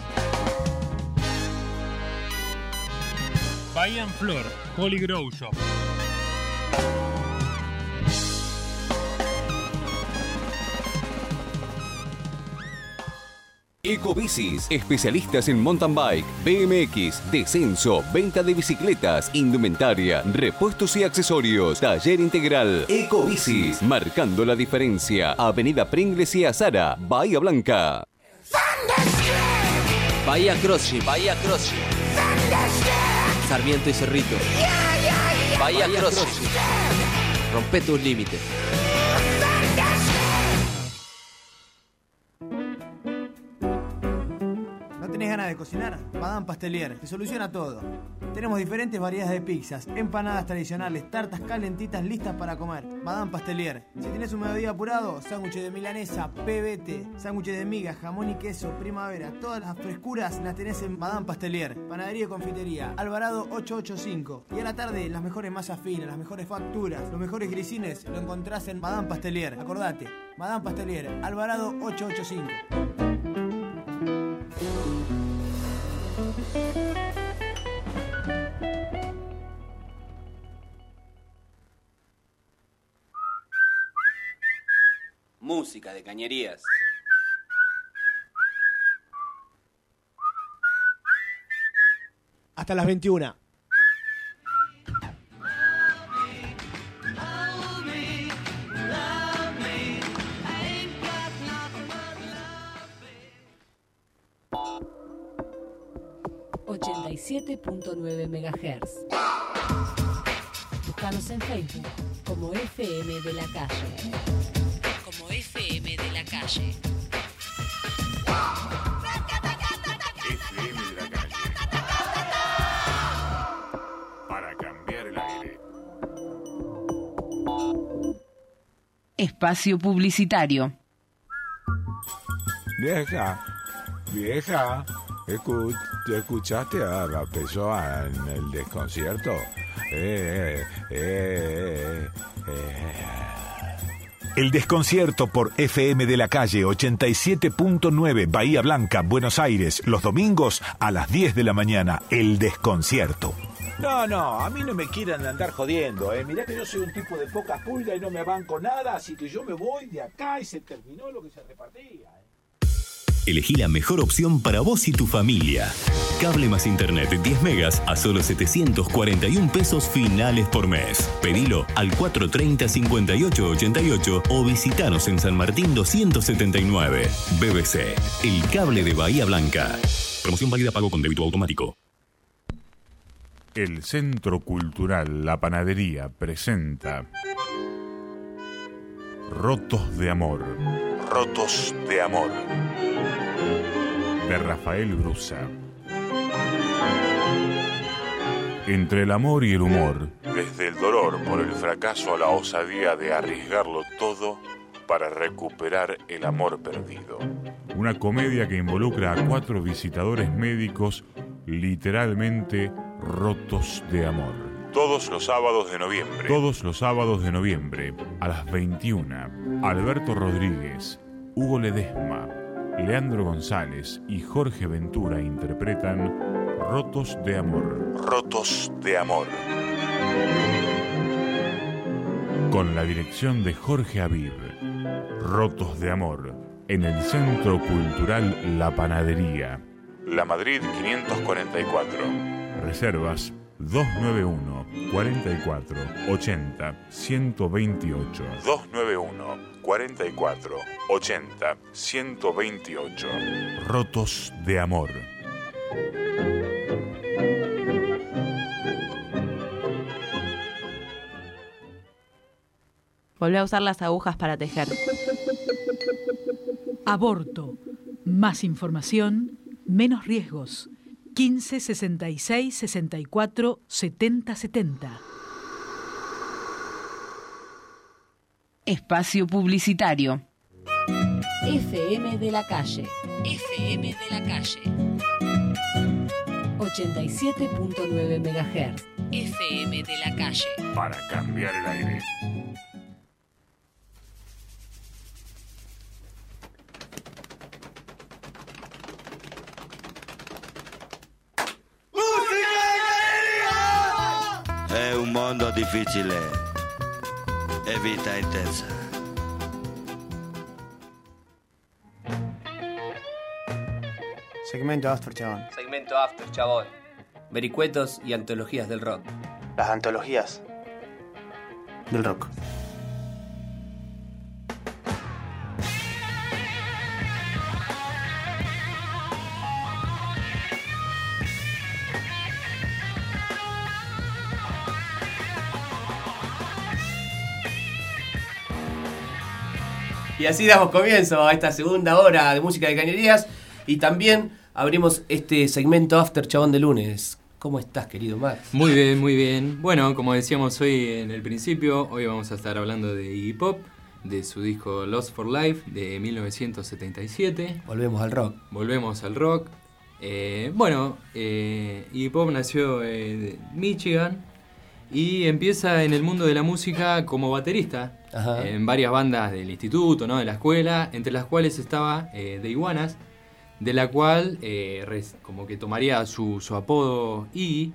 Bahía en Flor, Holy Grow Shop. Ecobicis, especialistas en mountain bike, B M X, descenso, venta de bicicletas, indumentaria, repuestos y accesorios. Taller integral. Ecobicis, marcando la diferencia. Avenida Pringles y Azara, Bahía Blanca. Bahía CrossFit, Bahía CrossFit. Sarmiento y Cerrito. Bahía CrossFit. Rompe tus límites. ¿Tenés ganas de cocinar? Madame Pastelier te soluciona todo. Tenemos diferentes variedades de pizzas, empanadas tradicionales, tartas calentitas listas para comer. Madame Pastelier. Si tenés un mediodía apurado, sándwiches de milanesa, P B T, sándwiches de miga, jamón y queso, primavera. Todas las frescuras las tenés en Madame Pastelier. Panadería y confitería, Alvarado ochocientos ochenta y cinco. Y a la tarde, las mejores masas finas, las mejores facturas, los mejores grisines lo encontrás en Madame Pastelier. Acordate, Madame Pastelier, Alvarado ochocientos ochenta y cinco. Música de Cañerías. Hasta las veintiuna. ochenta y siete punto nueve megahertz. Búscanos en Facebook como F M de la Calle. Como F M de la Calle. F M de la Calle. Para cambiar el aire. Espacio publicitario. Vieja, vieja, escu- ¿te escuchaste a la persona en el desconcierto? Eh, eh, eh, eh. El Desconcierto por F M de la Calle ochenta y siete punto nueve, Bahía Blanca, Buenos Aires, los domingos a las diez de la mañana. El Desconcierto. No, no, a mí no me quieran andar jodiendo, ¿eh? Mirá que yo soy un tipo de poca pulga y no me banco nada, así que yo me voy de acá y se terminó lo que se repartía, ¿eh? Elegí la mejor opción para vos y tu familia. Cable más internet de diez megas a solo setecientos cuarenta y un pesos finales por mes. Pedilo al cuatro treinta, cincuenta y ocho ochenta y ocho o visitanos en San Martín doscientos setenta y nueve. B B C, el cable de Bahía Blanca. Promoción válida pago con débito automático. El Centro Cultural La Panadería presenta Rotos de Amor. Rotos de Amor. De Rafael Brusa. Entre el amor y el humor, desde el dolor por el fracaso a la osadía de arriesgarlo todo para recuperar el amor perdido. Una comedia que involucra a cuatro visitadores médicos literalmente rotos de amor. Todos los sábados de noviembre. Todos los sábados de noviembre, a las veintiuna, Alberto Rodríguez, Hugo Ledesma, Leandro González y Jorge Ventura interpretan Rotos de Amor. Rotos de Amor. Con la dirección de Jorge Aviv. Rotos de Amor, en el Centro Cultural La Panadería. La Madrid quinientos cuarenta y cuatro. Reservas dos nueve uno, cuarenta y cuatro, ochenta, ciento veintiocho. dos nueve uno, cuarenta y cuatro, ochenta, ciento veintiocho. Rotos de Amor. Volvé a usar las agujas para tejer. Aborto. Más información, menos riesgos. quince sesenta y seis sesenta y cuatro setenta setenta. Espacio publicitario. F M de la Calle. F M de la Calle. ochenta y siete punto nueve megahertz. F M de la Calle. Para cambiar el aire. È un mondo difficile e vita intensa. Segmento After, chabón. Segmento After, chabón. Vericuetos y antologías del rock. Las antologías del rock. Y así damos comienzo a esta segunda hora de música de cañerías. Y también abrimos este segmento After, chabón, de lunes. ¿Cómo estás, querido Max? Muy bien, muy bien. Bueno, como decíamos hoy en el principio, hoy vamos a estar hablando de Iggy Pop, de su disco Lost for Life de mil novecientos setenta y siete. Volvemos al rock. Volvemos al rock. Eh, bueno, eh, Iggy Pop nació en Michigan y empieza en el mundo de la música como baterista. Ajá. En varias bandas del instituto, ¿no? De la escuela, entre las cuales estaba eh, The Iguanas, de la cual eh, res, como que tomaría su, su apodo Iggy.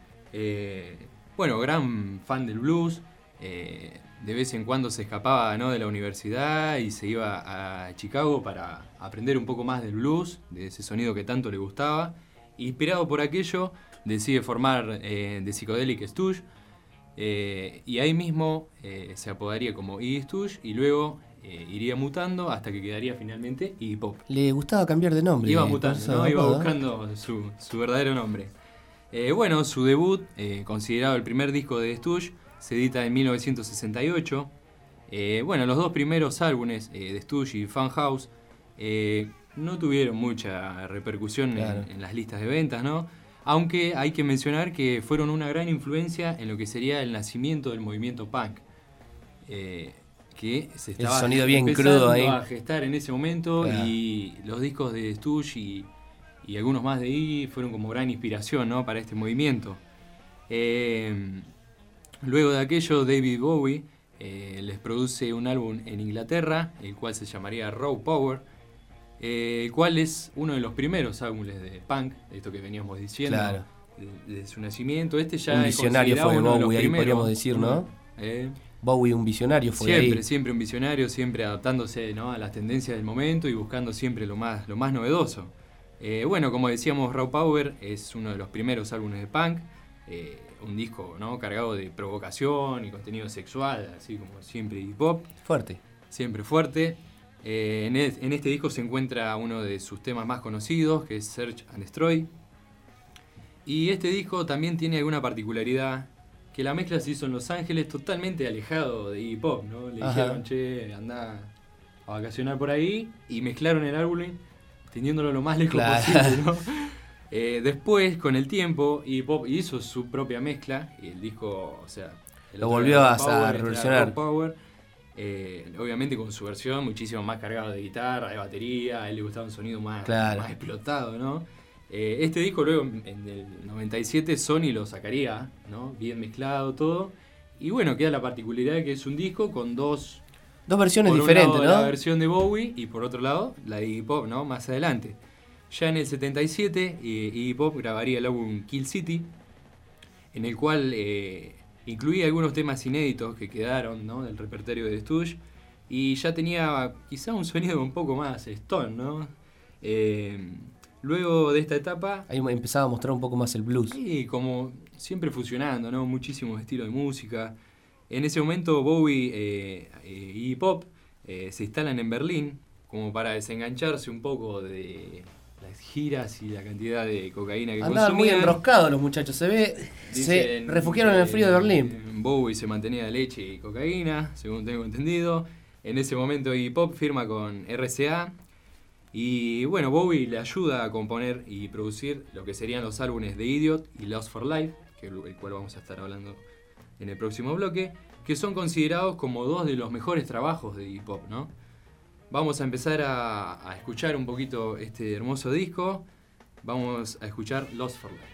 Eh, bueno, gran fan del blues. Eh, de vez en cuando se escapaba, ¿no? De la universidad y se iba a Chicago para aprender un poco más del blues, de ese sonido que tanto le gustaba. Inspirado por aquello, decide formar eh, The Psychedelic Stooges. Eh, y ahí mismo eh, se apodaría como Iggy Stooges y luego eh, iría mutando hasta que quedaría finalmente Iggy Pop. Le gustaba cambiar de nombre. Iba mutando, ¿no? Iba buscando su, su verdadero nombre. Eh, bueno, su debut, eh, considerado el primer disco de Stooges, se edita en mil novecientos sesenta y ocho. Eh, bueno, los dos primeros álbumes eh, de Stooges y Funhouse eh, no tuvieron mucha repercusión claro. en, en las listas de ventas, ¿no? Aunque hay que mencionar que fueron una gran influencia en lo que sería el nacimiento del movimiento punk, eh, que se estaba el sonido bien crudo ahí. a gestar en ese momento, claro. Y los discos de Stooges y, y algunos más de Iggy fueron como gran inspiración, ¿no? Para este movimiento. Eh, luego de aquello, David Bowie eh, les produce un álbum en Inglaterra, el cual se llamaría Raw Power, eh, el cual es uno de los primeros álbumes de punk, esto que veníamos diciendo, claro. de, de su nacimiento. Este ya un es visionario fue uno de los Bowie, ahí primeros, podríamos decir, ¿no? Eh, Bowie, un visionario fue siempre, ahí. siempre un visionario, siempre adaptándose, ¿no?, a las tendencias del momento y buscando siempre lo más, lo más novedoso. Eh, bueno, como decíamos, Raw Power es uno de los primeros álbumes de punk, eh, un disco, ¿no?, cargado de provocación y contenido sexual, así como siempre hip hop. Fuerte. Siempre fuerte. Eh, en, el, en este disco se encuentra uno de sus temas más conocidos, que es Search and Destroy. Y este disco también tiene alguna particularidad, que la mezcla se hizo en Los Ángeles, totalmente alejado de hip hop, ¿no? Le Ajá. dijeron, che, anda a vacacionar por ahí, y mezclaron el álbum teniéndolo lo más lejos claro. posible, ¿no? Eh, después, con el tiempo, hip hop hizo su propia mezcla, y el disco, o sea... El lo otro volvió era a, Power, a este era reversionar. Raw Power, eh, obviamente con su versión muchísimo más cargado de guitarra, de batería, a él le gustaba un sonido más, claro. más explotado, ¿no? Eh, este disco luego, en el noventa y siete, Sony lo sacaría, ¿no? Bien mezclado todo. Y bueno, queda la particularidad de que es un disco con dos... Dos versiones por un diferentes, lado, ¿no? La versión de Bowie y por otro lado, la de Iggy Pop, ¿no? Más adelante. Ya en el setenta y siete, eh, Iggy Pop grabaría el álbum Kill City, en el cual eh, incluía algunos temas inéditos que quedaron, ¿no?, del repertorio de Stooge. Y ya tenía quizá un sonido un poco más stone, ¿no? Eh... Luego de esta etapa... Ahí empezaba a mostrar un poco más el blues. Sí, como siempre fusionando, ¿no? Muchísimos estilos de música. En ese momento Bowie eh, eh, y Pop eh, se instalan en Berlín como para desengancharse un poco de las giras y la cantidad de cocaína que Andaban consumían. muy enroscados los muchachos, se ve, Dicen, se refugiaron en el frío de Berlín. Eh, Bowie se mantenía de leche y cocaína, según tengo entendido. En ese momento Iggy Pop firma con R C A. Y bueno, Bowie le ayuda a componer y producir lo que serían los álbumes de Idiot y Lost for Life, que el, el cual vamos a estar hablando en el próximo bloque, que son considerados como dos de los mejores trabajos de hip hop, ¿no? Vamos a empezar a, a escuchar un poquito este hermoso disco. Vamos a escuchar Lost for Life.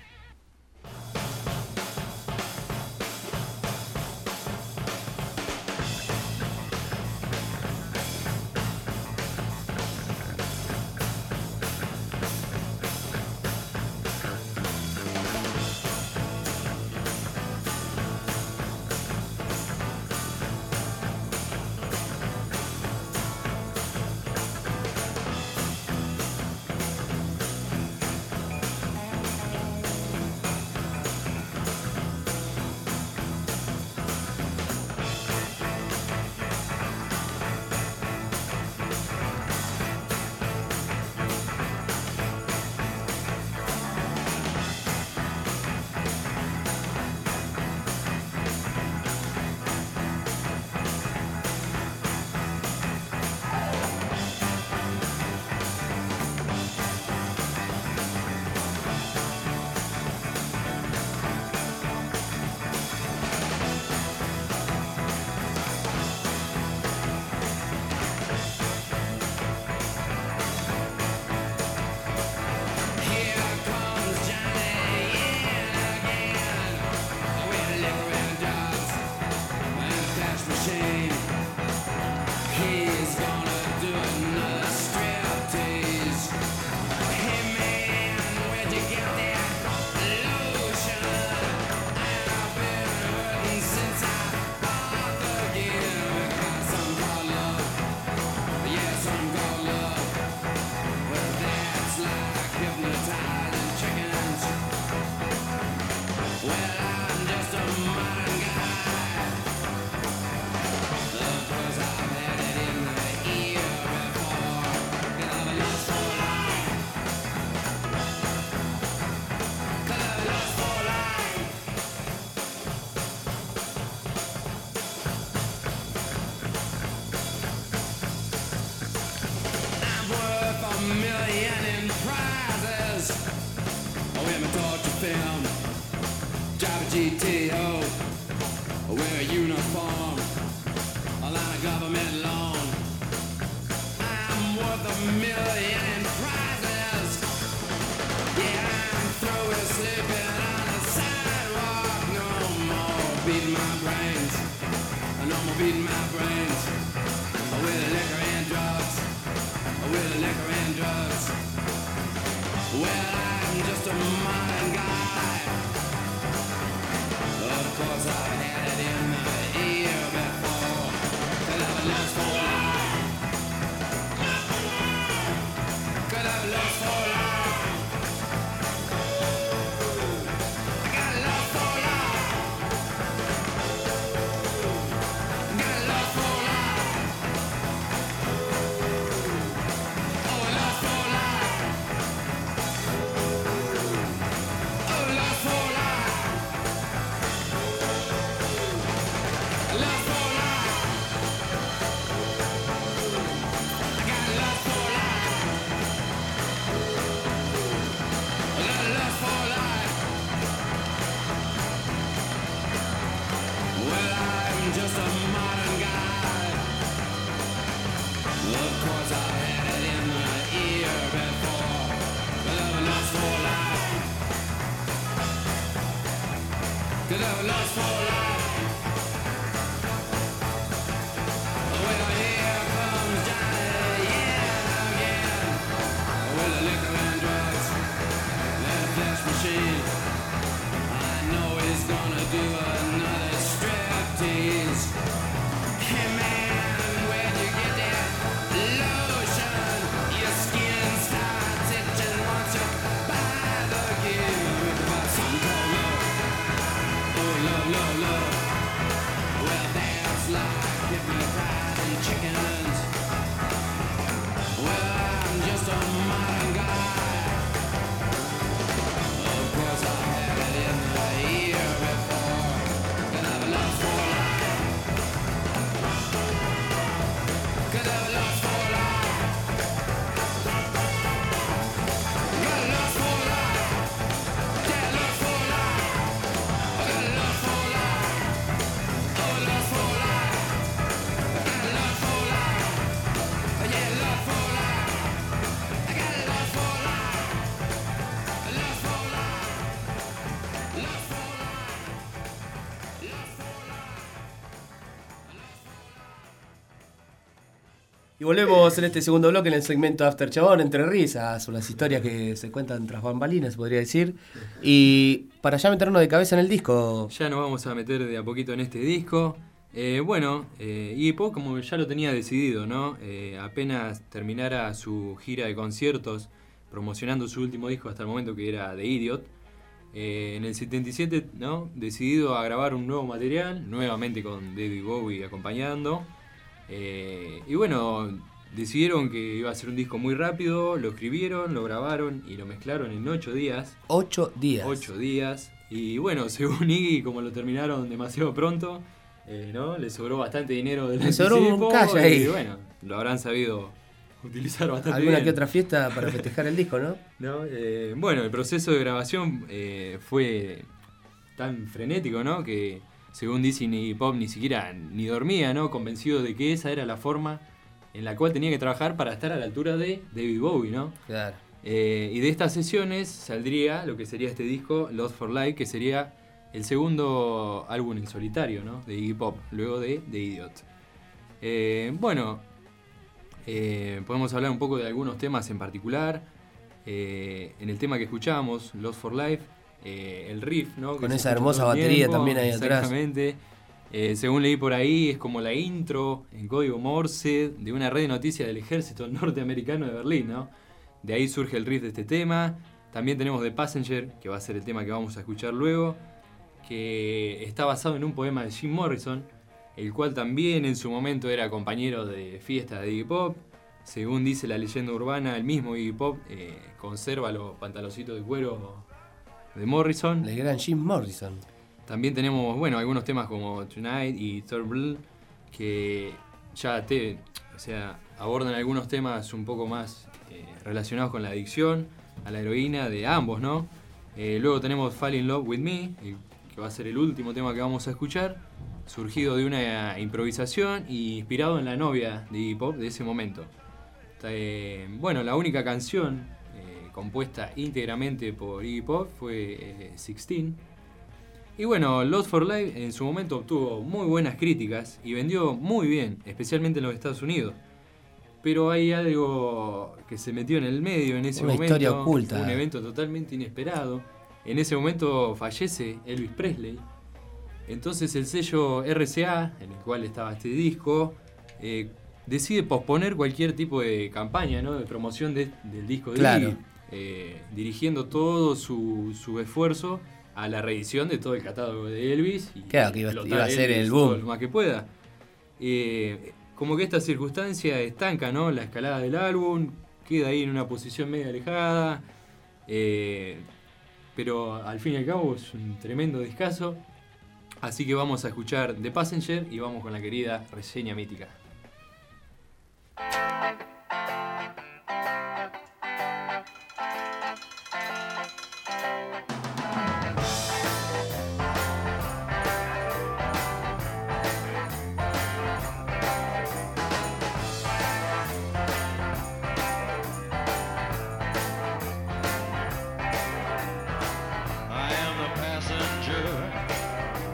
G T O, wear a uniform, a line of government loan. I'm worth a million in prizes. Yeah, I'm through with sleeping on the sidewalk. No more beating my brains, no more beating Y volvemos en este segundo bloque en el segmento After Chabón, entre risas, o las historias que se cuentan tras bambalinas, se podría decir. Y para ya meternos de cabeza en el disco. Ya nos vamos a meter de a poquito en este disco. Eh, bueno, eh, Iggy Pop como ya lo tenía decidido, ¿no? Eh, apenas terminara su gira de conciertos promocionando su último disco hasta el momento, que era The Idiot, eh, en el setenta y siete, ¿no? Decidido a grabar un nuevo material, nuevamente con David Bowie acompañando. Eh, y bueno, decidieron que iba a ser un disco muy rápido, lo escribieron, lo grabaron y lo mezclaron en ocho días. Ocho días. Ocho días. Y bueno, según Iggy, como lo terminaron demasiado pronto, eh, ¿no? Le sobró bastante dinero del Le sobró un cash ahí. Y bueno, lo habrán sabido utilizar bastante Alguna bien. que otra fiesta para festejar el disco, ¿no? ¿No? Eh, bueno, el proceso de grabación eh, fue tan frenético, ¿no? Que según dice Iggy Pop ni siquiera ni dormía, ¿no? Convencido de que esa era la forma en la cual tenía que trabajar para estar a la altura de David Bowie, ¿no? Claro. Eh, y de estas sesiones saldría lo que sería este disco, Lost for Life, que sería el segundo álbum en solitario, ¿no? De Iggy Pop, luego de The Idiot. Eh, bueno, eh, podemos hablar un poco de algunos temas en particular. Eh, en el tema que escuchábamos, Lost for Life, eh, el riff, ¿no? Con que esa hermosa batería también ahí atrás. Exactamente. Eh, según leí por ahí, es como la intro en código Morse de una red de noticias del ejército norteamericano de Berlín, ¿no? De ahí surge el riff de este tema. También tenemos The Passenger, que va a ser el tema que vamos a escuchar luego, que está basado en un poema de Jim Morrison, el cual también en su momento era compañero de fiesta de Iggy Pop. Según dice la leyenda urbana, el mismo Iggy Pop eh, conserva los pantaloncitos de cuero de Morrison. El gran Jim Morrison. También tenemos, bueno, algunos temas como Tonight y Trouble, que ya te, o sea, abordan algunos temas un poco más eh, relacionados con la adicción a la heroína de ambos, ¿no? Eh, luego tenemos Fall in Love with Me, el, que va a ser el último tema que vamos a escuchar, surgido de una improvisación y inspirado en la novia de Iggy Pop de ese momento. Eh, bueno, la única canción eh, compuesta íntegramente por Iggy Pop fue eh, Sixteen. Y bueno, Lost for Life en su momento obtuvo muy buenas críticas y vendió muy bien, especialmente en los Estados Unidos. Pero hay algo que se metió en el medio en ese Una momento. historia oculta. Un evento totalmente inesperado. En ese momento fallece Elvis Presley. Entonces el sello R C A, en el cual estaba este disco, eh, decide posponer cualquier tipo de campaña, ¿no? De promoción de, del disco de Claro. Iggy, eh, dirigiendo todo su, su esfuerzo a la reedición de todo el catálogo de Elvis. Y Claro, que iba- explotar iba a ser Elvis el boom. todo lo más que pueda. Eh, como que esta circunstancia estanca, ¿no? La escalada del álbum, queda ahí en una posición medio alejada, eh, pero al fin y al cabo es un tremendo discazo. Así que vamos a escuchar The Passenger y vamos con la querida reseña mítica. I am the passenger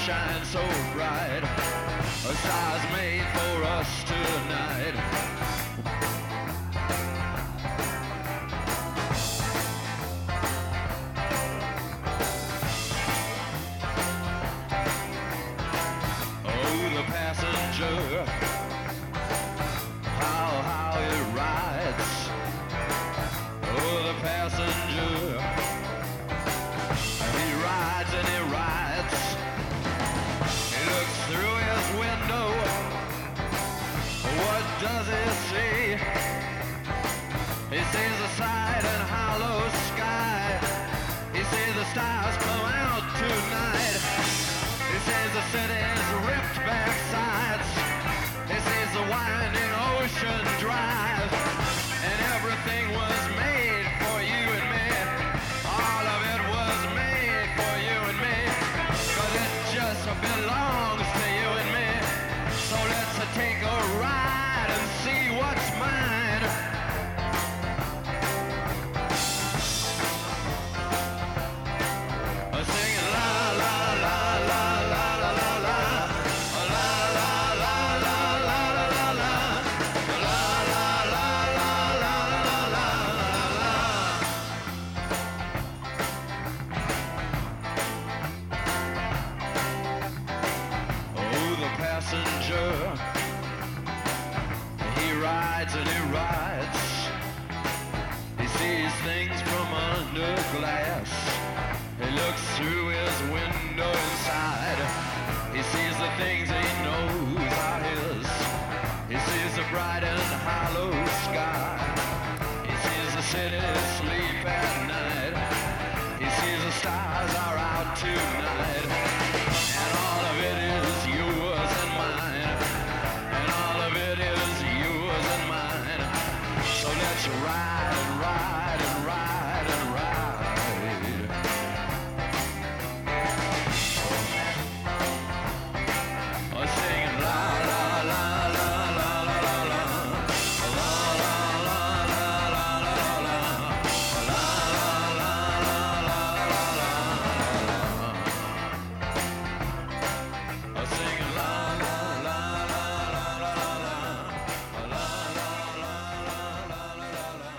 shine so bright. A star's made for us tonight. Oh, the passenger, how, how it rides. Oh, the passenger, he rides and he rides. He looks through his window. What does he see? He sees the side and hollow sky. He sees the stars come out tonight. He sees the city's ripped back sides. He sees the winding ocean drive. And everything was made for you and me. All of it was made for you and me. Cause it just belongs to you and me. So let's take a ride and see what's mine. Singing la la la la la la la la. La la la la la la la la. La la la la la la la la. Oh, the passenger, he rides and he rides. He sees things from under glass. He looks through his window inside. He sees the things he knows are his. He sees the bright and hollow sky. He sees the city sleep at night. He sees the stars are out tonight. And all of it is yours and mine. And all of it is yours and mine. So let's ride and ride and ride and ride. Oh, singing la la la la la la la la. La la la la la la la la. La la la la la la la. Oh, singing la la la la la la la la. La la la la la la la.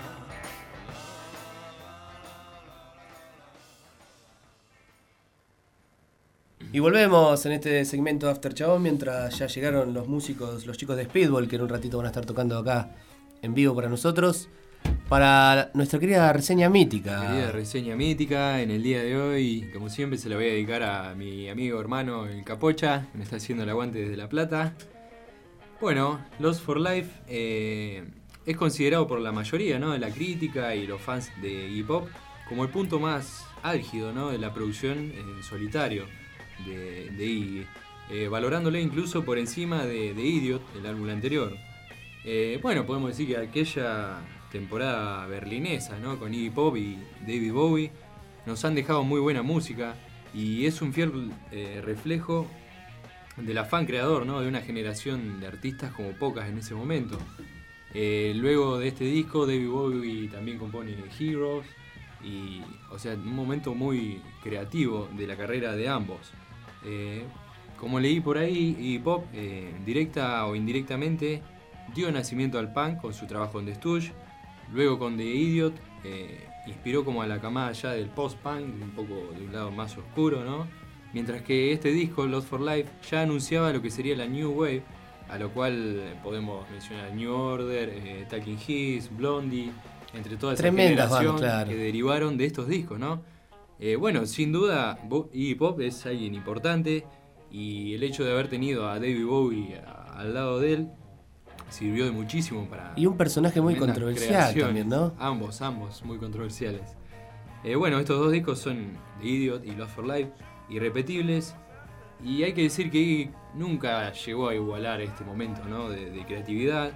Y volvemos en este segmento de After Chabón mientras ya llegaron los músicos, los chicos de Speedball, que en un ratito van a estar tocando acá en vivo para nosotros, para nuestra querida reseña mítica. Querida reseña mítica, en el día de hoy, como siempre, se la voy a dedicar a mi amigo hermano el Capocha, que me está haciendo el aguante desde La Plata. Bueno, Lost for Life eh, es considerado por la mayoría, ¿no?, de la crítica y los fans de hip hop como el punto más álgido, ¿no?, de la producción en solitario de, de Iggy, eh, valorándole incluso por encima de, de Idiot, el álbum anterior. Eh, bueno, podemos decir que aquella temporada berlinesa, ¿no?, con Iggy Pop y David Bowie, nos han dejado muy buena música y es un fiel eh, reflejo del afán creador, ¿no?, de una generación de artistas como pocas en ese momento. Eh, luego de este disco, David Bowie también compone Heroes, y, o sea, un momento muy creativo de la carrera de ambos. Eh, como leí por ahí, Iggy Pop, eh, directa o indirectamente, dio nacimiento al punk con su trabajo en The Stooges. Luego con The Idiot, eh, inspiró como a la camada ya del post-punk, un poco de un lado más oscuro, ¿no? Mientras que este disco, Lost for Life, ya anunciaba lo que sería la New Wave, a lo cual podemos mencionar New Order, eh, Talking Heads, Blondie, entre toda esa Tremendas generación bandas, claro, que derivaron de estos discos, ¿no? Eh, bueno, sin duda, Iggy Pop es alguien importante y el hecho de haber tenido a David Bowie a, al lado de él sirvió de muchísimo para... Y un personaje muy controversial también, ¿no? Ambos, ambos, muy controversiales. Eh, bueno, estos dos discos son The Idiot y Lost for Life, irrepetibles, y hay que decir que Iggy nunca llegó a igualar este momento, ¿no?, de, de creatividad.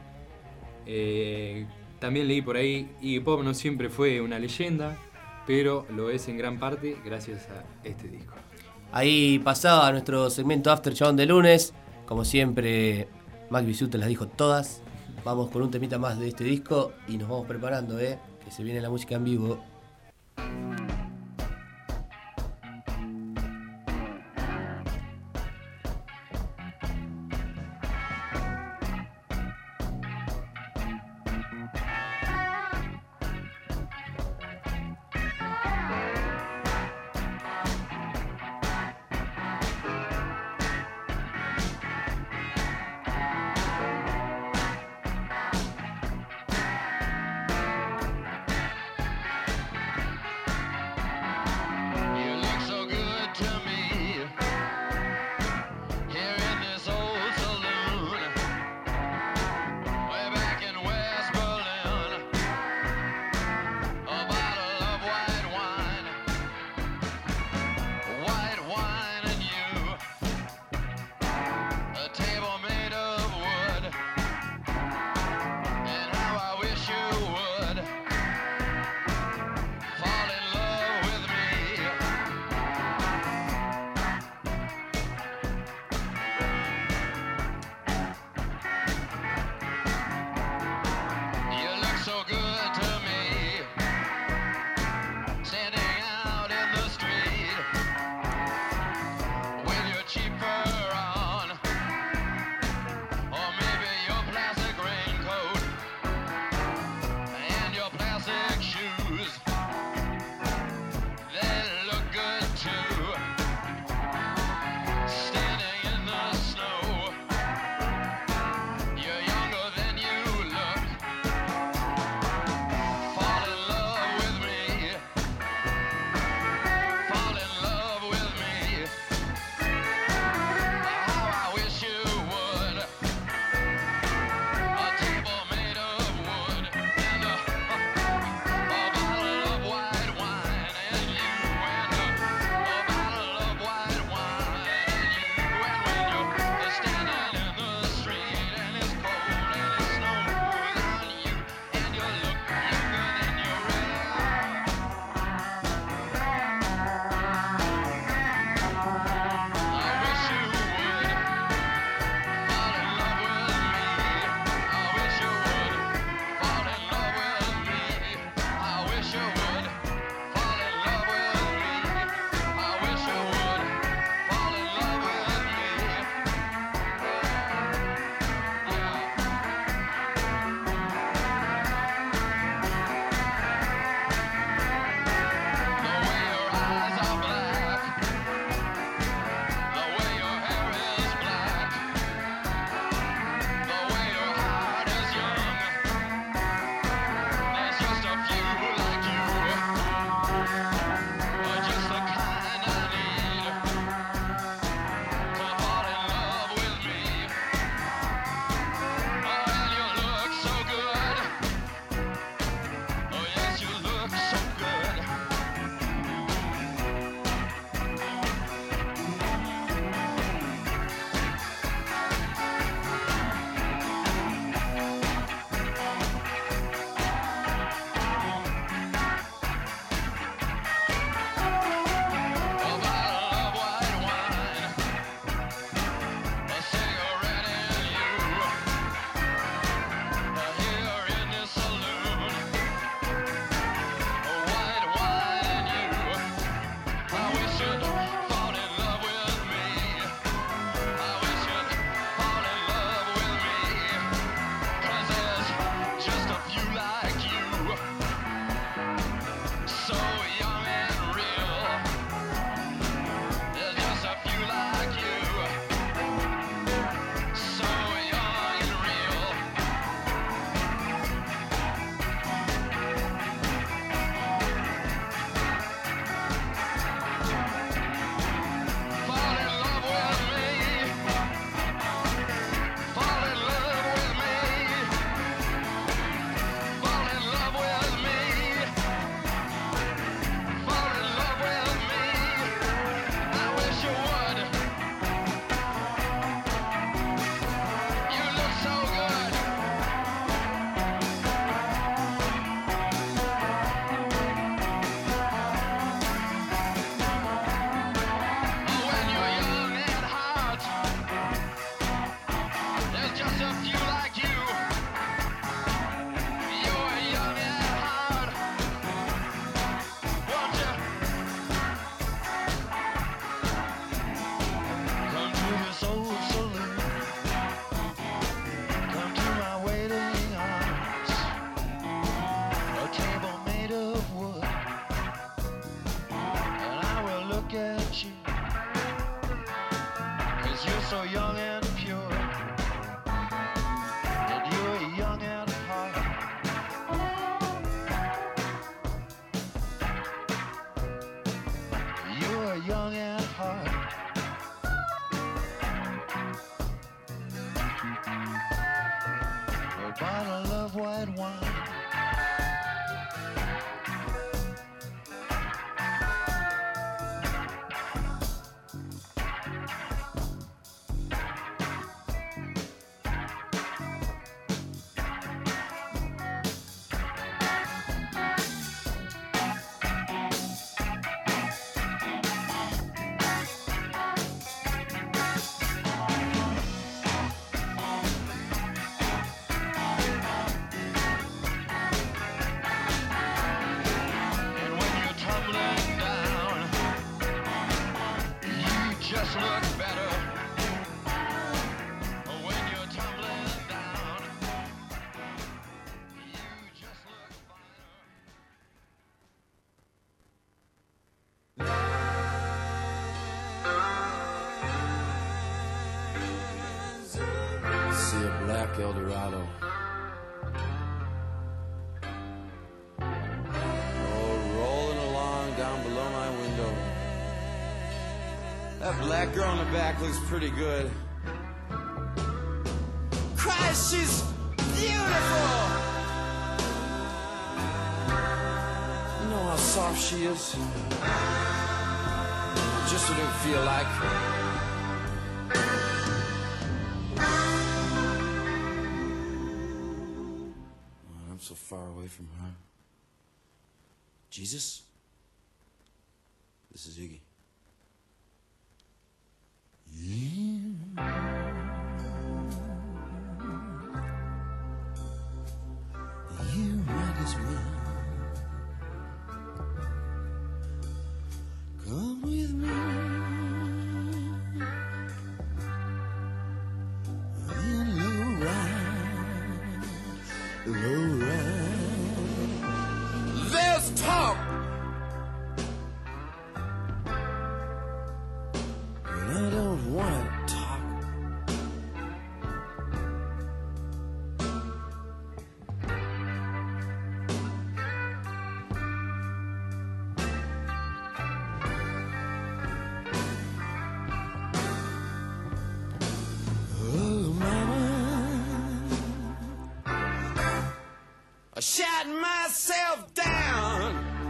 Eh, también leí por ahí, Iggy Pop no siempre fue una leyenda, pero lo es en gran parte gracias a este disco. Ahí pasaba nuestro segmento After Chabón de lunes. Como siempre, Mac Bisú te las dijo todas. Vamos con un temita más de este disco y nos vamos preparando, ¿eh? Que se viene la música en vivo. of white wine. Eldorado. Oh, rolling along down below my window. That black girl in the back looks pretty good. Christ, she's beautiful! You know how soft she is? Just what it would feel like. So far away from her. Jesus? This is Iggy. Yeah. You might as well come with me. In low ride, low ride. Let's talk. But I don't want to talk. Oh, mama, I shot myself down.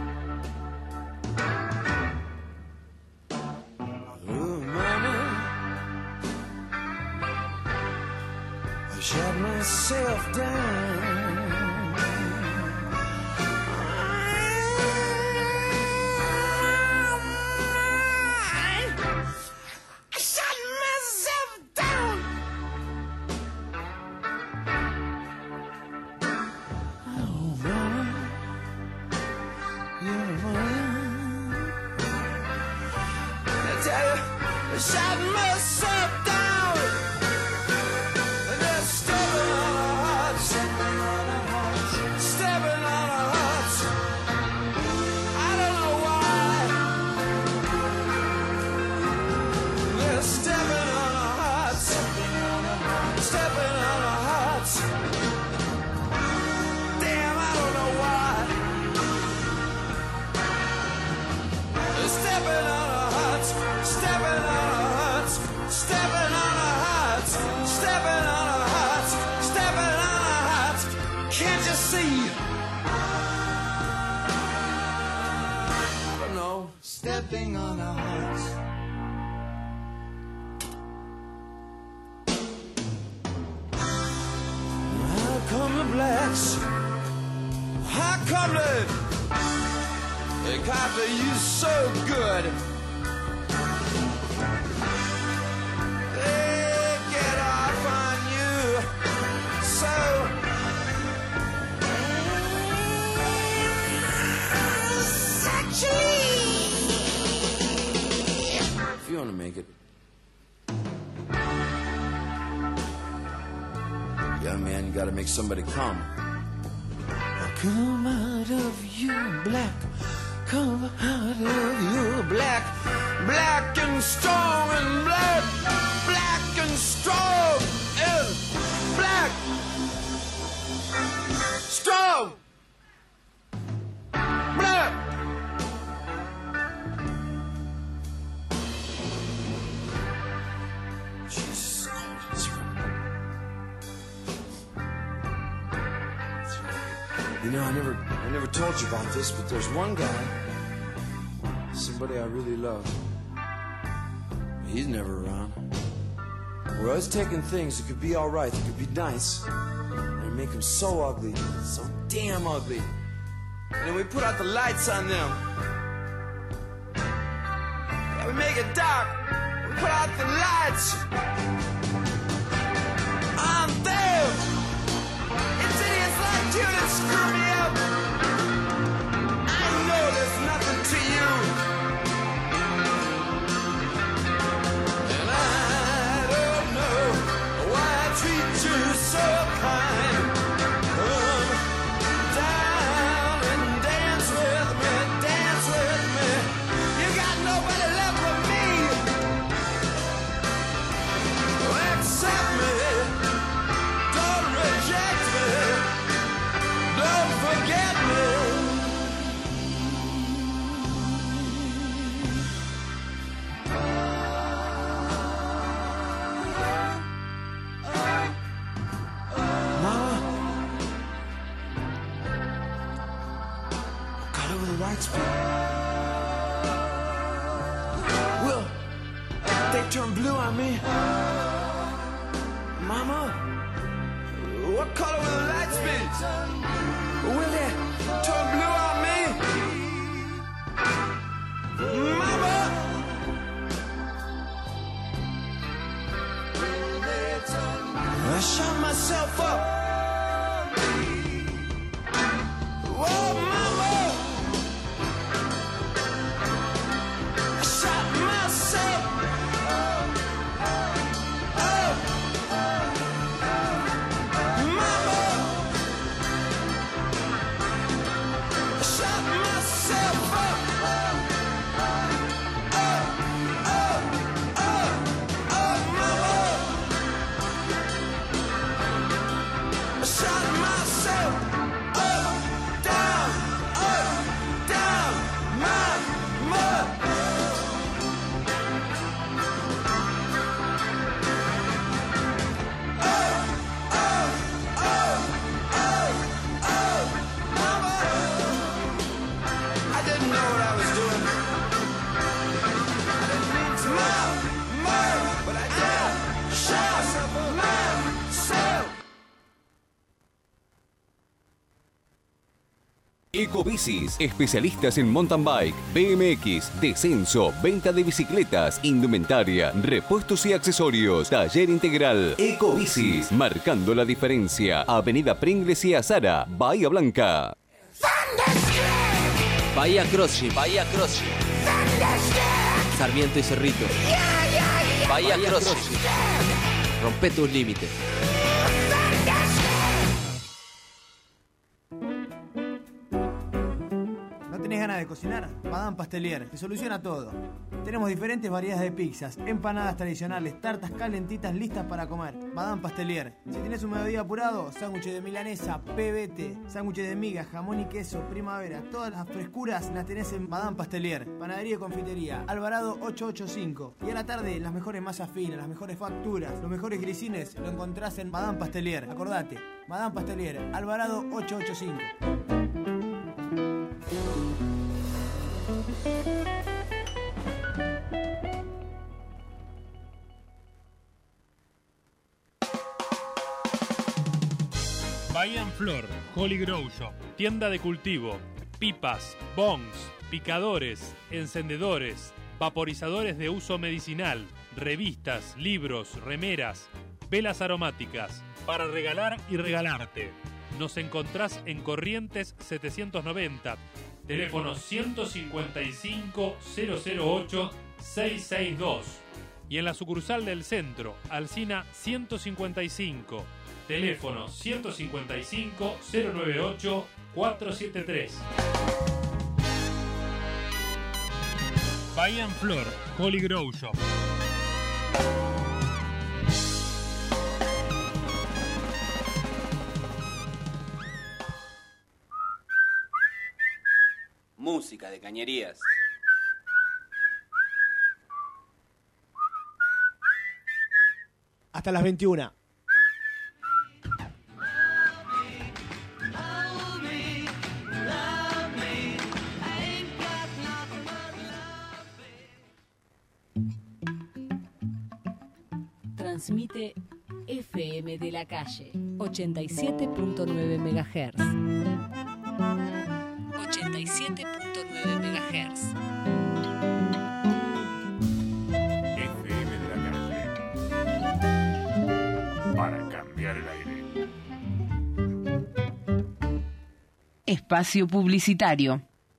Oh, mama, I shot myself down. I shot myself down. Oh, mama, you're mine. I tell you, I shot myself down. And they're stepping on a heart, stepping on a heart, stepping on a heart. I don't know why. They're stepping on a heart, stepping on a heart, stepping on a heart. Damn, I don't know why. They're stepping on a heart, stepping on a heart, stepping on a heart, stepping on a heart, stepping on a heart. Can't you see? But no, stepping on a heart. How come the blacks? How come they, they copy you so good? They get off on you so. Sexually. If you want to make it, young man, you gotta make somebody come. Come out of you black, come out of you black, black and strong and black, black and strong and black, strong, black. Jesus, it's You know, I never, I never told you about this, but there's one guy, somebody I really love. He's never around. We're always taking things that could be all right, that could be nice, and make them so ugly, so damn ugly. And then we put out the lights on them. Yeah, we make it dark. We put out the lights on them. It's idiots like you that screw me up. I know there's nothing to you. And I don't know why I treat you so kind. Come down and dance with me, dance with me. You got nobody left but me. Accept me. Don't reject me. Don't forget me. Mama, got over the lights, babe. Will they turn blue on me? Mama, what color will the lights be? Will they turn blue on me? Mama! I shot myself up. Whoa, mama! I shot myself up. Mama! I shot myself up. Up, up, up, up, mama! I shot myself up, down, up, down, mama! I didn't know what I was doing. I didn't mean to love, murder, but I did. Shot myself. Ecobicis, especialistas en mountain bike, B M X, descenso, venta de bicicletas, indumentaria, repuestos y accesorios. Taller integral. Ecobicis, marcando la diferencia. Avenida Pringles y Azara, Bahía Blanca. Bahía Crossing, Bahía Crossing. Sarmiento y Cerrito. Bahía Crossing. Rompe tus límites. ¿No tenés ganas de cocinar? Madame Pastelier te soluciona todo. Tenemos diferentes variedades de pizzas, empanadas tradicionales, tartas calentitas listas para comer. Madame Pastelier. Si tenés un mediodía apurado, sándwiches de milanesa, P B T, sándwiches de miga, jamón y queso, primavera. Todas las frescuras las tenés en Madame Pastelier. Panadería y confitería, Alvarado ochocientos ochenta y cinco. Y a la tarde, las mejores masas finas, las mejores facturas, los mejores grisines lo encontrás en Madame Pastelier. Acordate, Madame Pastelier, Alvarado ochocientos ochenta y cinco. Bahía en Flor, Holy Grow Shop, tienda de cultivo, pipas, bongs, picadores, encendedores, vaporizadores de uso medicinal, revistas, libros, remeras, velas aromáticas, para regalar y regalarte. Nos encontrás en Corrientes setecientos noventa, teléfono ciento cincuenta y cinco, cero cero ocho, seiscientos sesenta y dos. Y en la sucursal del centro, Alsina ciento cincuenta y cinco, teléfono ciento cincuenta y cinco, cero noventa y ocho, cuatrocientos setenta y tres. Bahía en Flor, Holy Grow Shop. Música de cañerías. Hasta las veintiuna. Hold me, Transmite F M de la Calle, ochenta y siete punto nueve megahertz. ochenta y siete punto nueve megahertz. F M de la Calle. Para cambiar el aire. Espacio publicitario.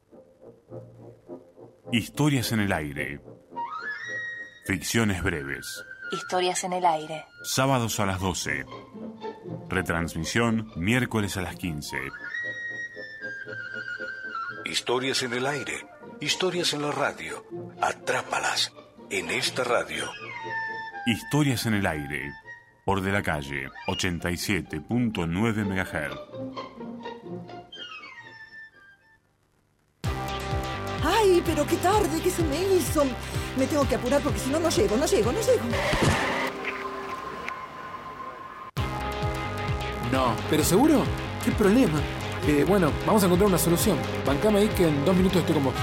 Historias en el aire. Ficciones breves. Historias en el aire. Sábados a las doce. Retransmisión miércoles a las quince. Historias en el aire. Historias en la radio. Atrápalas en esta radio. Historias en el aire. Por De la Calle, ochenta y siete punto nueve megahertz. ¡Ay, pero qué tarde que se me hizo! Me tengo que apurar porque si no, no llego, no llego, no llego. No. ¿Pero seguro? ¿Qué problema? Eh, bueno, vamos a encontrar una solución. Bancame ahí que en dos minutos estoy con vos.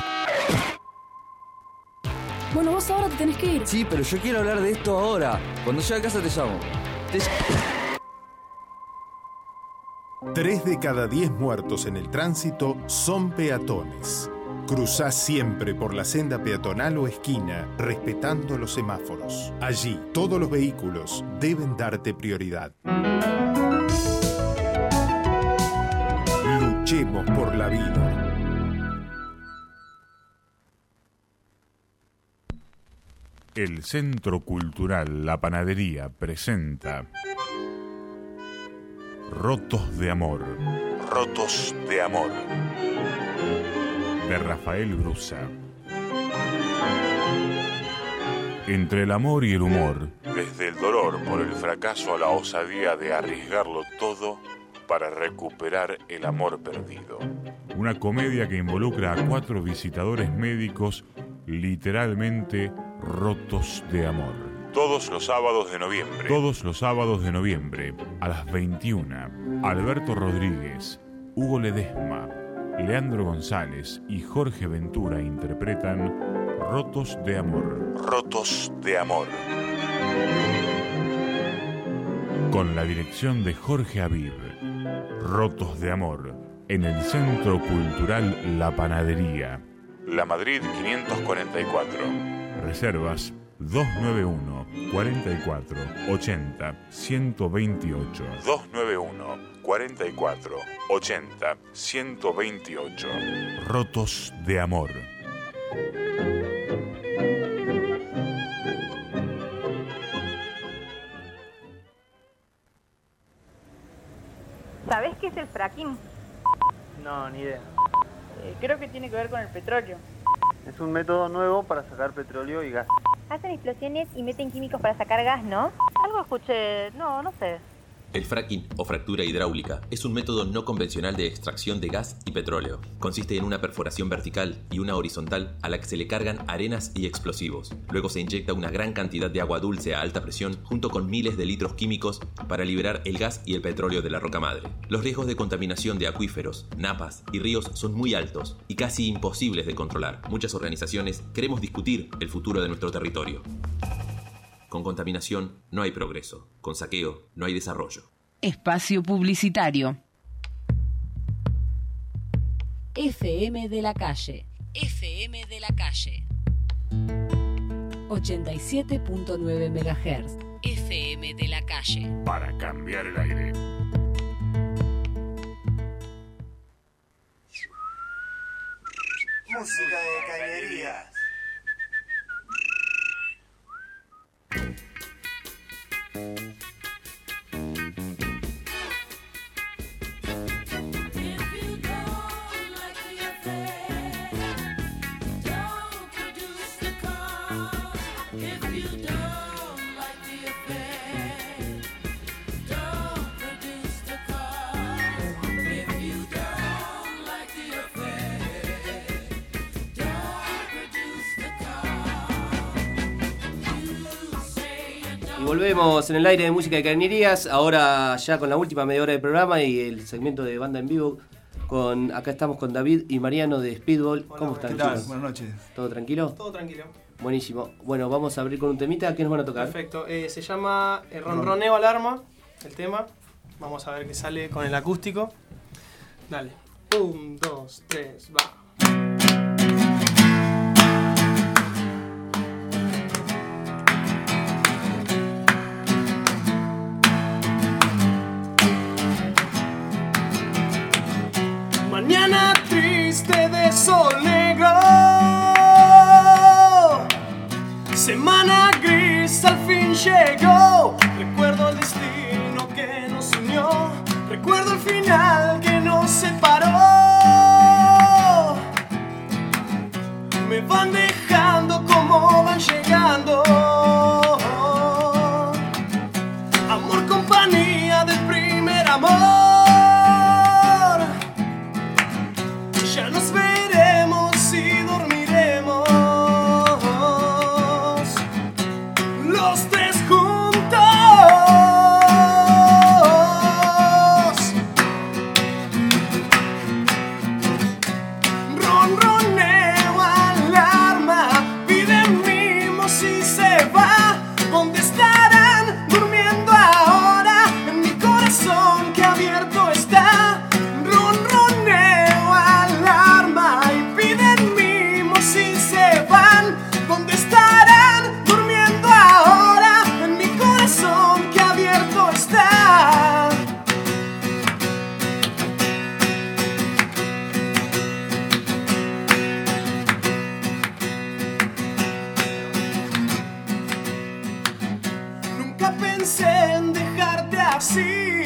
Bueno, vos ahora te tenés que ir. Sí, pero yo quiero hablar de esto ahora. Cuando llegue a casa te llamo. Te... Tres de cada diez muertos en el tránsito son peatones. Cruzá siempre por la senda peatonal o esquina, respetando los semáforos. Allí, todos los vehículos deben darte prioridad. Luchemos por la vida. El Centro Cultural La Panadería presenta Rotos de Amor. Rotos de Amor. De Rafael Brusa. Entre el amor y el humor, desde el dolor por el fracaso a la osadía de arriesgarlo todo para recuperar el amor perdido. Una comedia que involucra a cuatro visitadores médicos literalmente rotos de amor. Todos los sábados de noviembre. Todos los sábados de noviembre, a las veintiuna, Alberto Rodríguez, Hugo Ledesma, Leandro González y Jorge Ventura interpretan Rotos de Amor. Rotos de Amor. Con la dirección de Jorge Aviv. Rotos de Amor, en el Centro Cultural La Panadería. La Madrid quinientos cuarenta y cuatro. Reservas dos nueve uno, cuarenta y cuatro, ochenta, ciento veintiocho. dos nueve uno, cuarenta y cuatro, ochenta, ciento veintiocho. Rotos de Amor. ¿Sabés qué es el fracking? No, ni idea. Eh, creo que tiene que ver con el petróleo. Es un método nuevo para sacar petróleo y gas. Hacen explosiones y meten químicos para sacar gas, ¿no? Algo escuché, no, no sé. El fracking o fractura hidráulica es un método no convencional de extracción de gas y petróleo. Consiste en una perforación vertical y una horizontal a la que se le cargan arenas y explosivos. Luego se inyecta una gran cantidad de agua dulce a alta presión junto con miles de litros químicos para liberar el gas y el petróleo de la roca madre. Los riesgos de contaminación de acuíferos, napas y ríos son muy altos y casi imposibles de controlar. Muchas organizaciones queremos discutir el futuro de nuestro territorio. Con contaminación no hay progreso. Con saqueo no hay desarrollo. Espacio publicitario. F M de la Calle. F M de la Calle. ochenta y siete punto nueve megahertz. F M de la Calle. Para cambiar el aire. Música de cañerías. Volvemos en el aire de música de cañerías, ahora ya con la última media hora del programa y el segmento de banda en vivo. Con, acá estamos con David y Mariano de Speedball. ¿Cómo están, ¿Qué tal? chicos? Buenas noches. ¿Todo tranquilo? Todo tranquilo. Buenísimo. Bueno, vamos a abrir con un temita. ¿Qué nos van a tocar? Perfecto. Eh, se llama eh, Ronroneo Alarma, el tema. Vamos a ver qué sale con el acústico. Dale. Un, dos, tres, va. Mañana triste de sol negro, semana gris al fin llegó. Recuerdo el destino que nos unió, recuerdo el final que nos separó. Me van dejando como van llegando. Amor, compañía del primer amor. Ya nos veremos y dormiremos los tres juntos. Ronroneo alarma, piden mimos y se va. ¿Dónde estarán durmiendo ahora? En mi corazón que abierto está. Ronroneo alarma y piden mimos y se van. ¿Dónde estarán durmiendo ahora? En mi corazón que abierto está. Nunca pensé en dejarte así.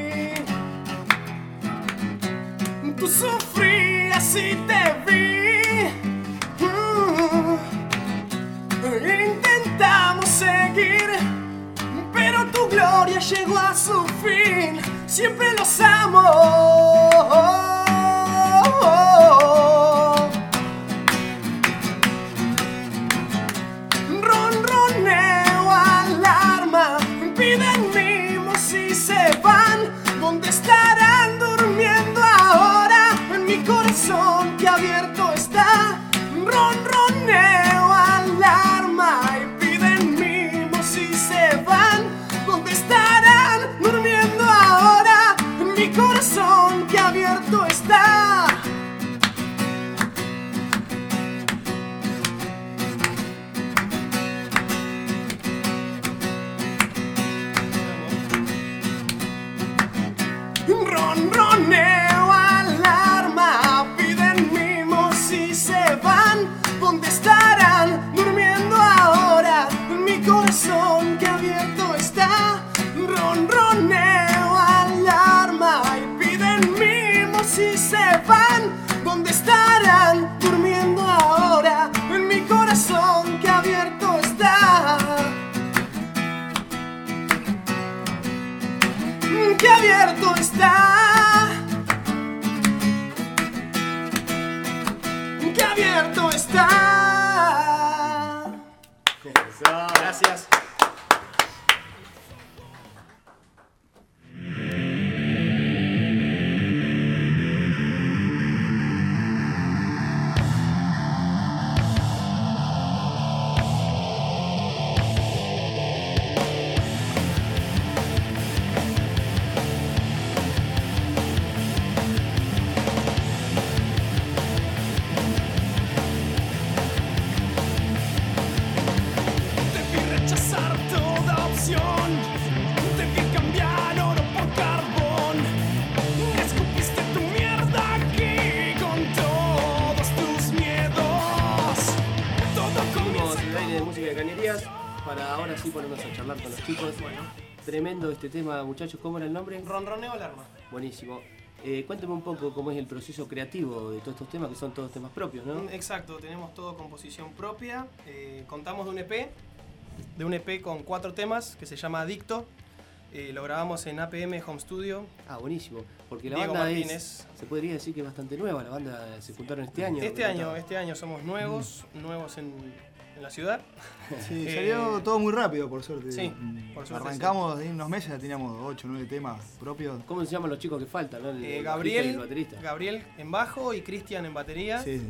Tú sufrías y te vi. Mm. Intentamos seguir, pero tu gloria llegó a su fin. Siempre los amo. Ronroneo alarma, piden mimos y se van. ¿Dónde estarán durmiendo ahora? En mi corazón que abierto está. Ronroneo alarma y piden mimos y se van. ¿Dónde estarán durmiendo ahora? En mi corazón que abierto está. Ronroneo alarma, piden mimos y se van. ¿Dónde estarán durmiendo ahora? En mi corazón que abierto está. Ronroneo alarma y piden mimos y se van. ¿Dónde estarán durmiendo ahora? En mi corazón que abierto está. Que abierto está. Que abierto está. Gracias. Rechazar toda opción, te vi cambiar oro por carbón. Escupiste tu mierda aquí con todos tus miedos. Todo Seguimos el aire de música de cañerías para ahora sí ponernos a charlar con los chicos. Bueno. Tremendo este tema, muchachos. ¿Cómo era el nombre? Ronroneo alarma. Buenísimo. Eh, cuénteme un poco cómo es el proceso creativo de todos estos temas, que son todos temas propios, ¿no? Exacto, tenemos todo composición propia. Eh, contamos de un E P, de un E P con cuatro temas que se llama Adicto. Eh, lo grabamos en A P M Home Studio. Ah, buenísimo. Porque la Diego banda Martínez. es, se podría decir que es bastante nueva. La banda se juntaron este año. Este año, este año somos nuevos, mm. nuevos en, en la ciudad. Sí, Eh, salió todo muy rápido, por suerte. Sí, por suerte, Arrancamos en unos meses, ya teníamos ocho o nueve temas propios. ¿Cómo se llaman los chicos que faltan? ¿No? El, Eh, el Gabriel, bajista y el baterista. Gabriel en bajo y Cristian en batería. Sí. Mandamos un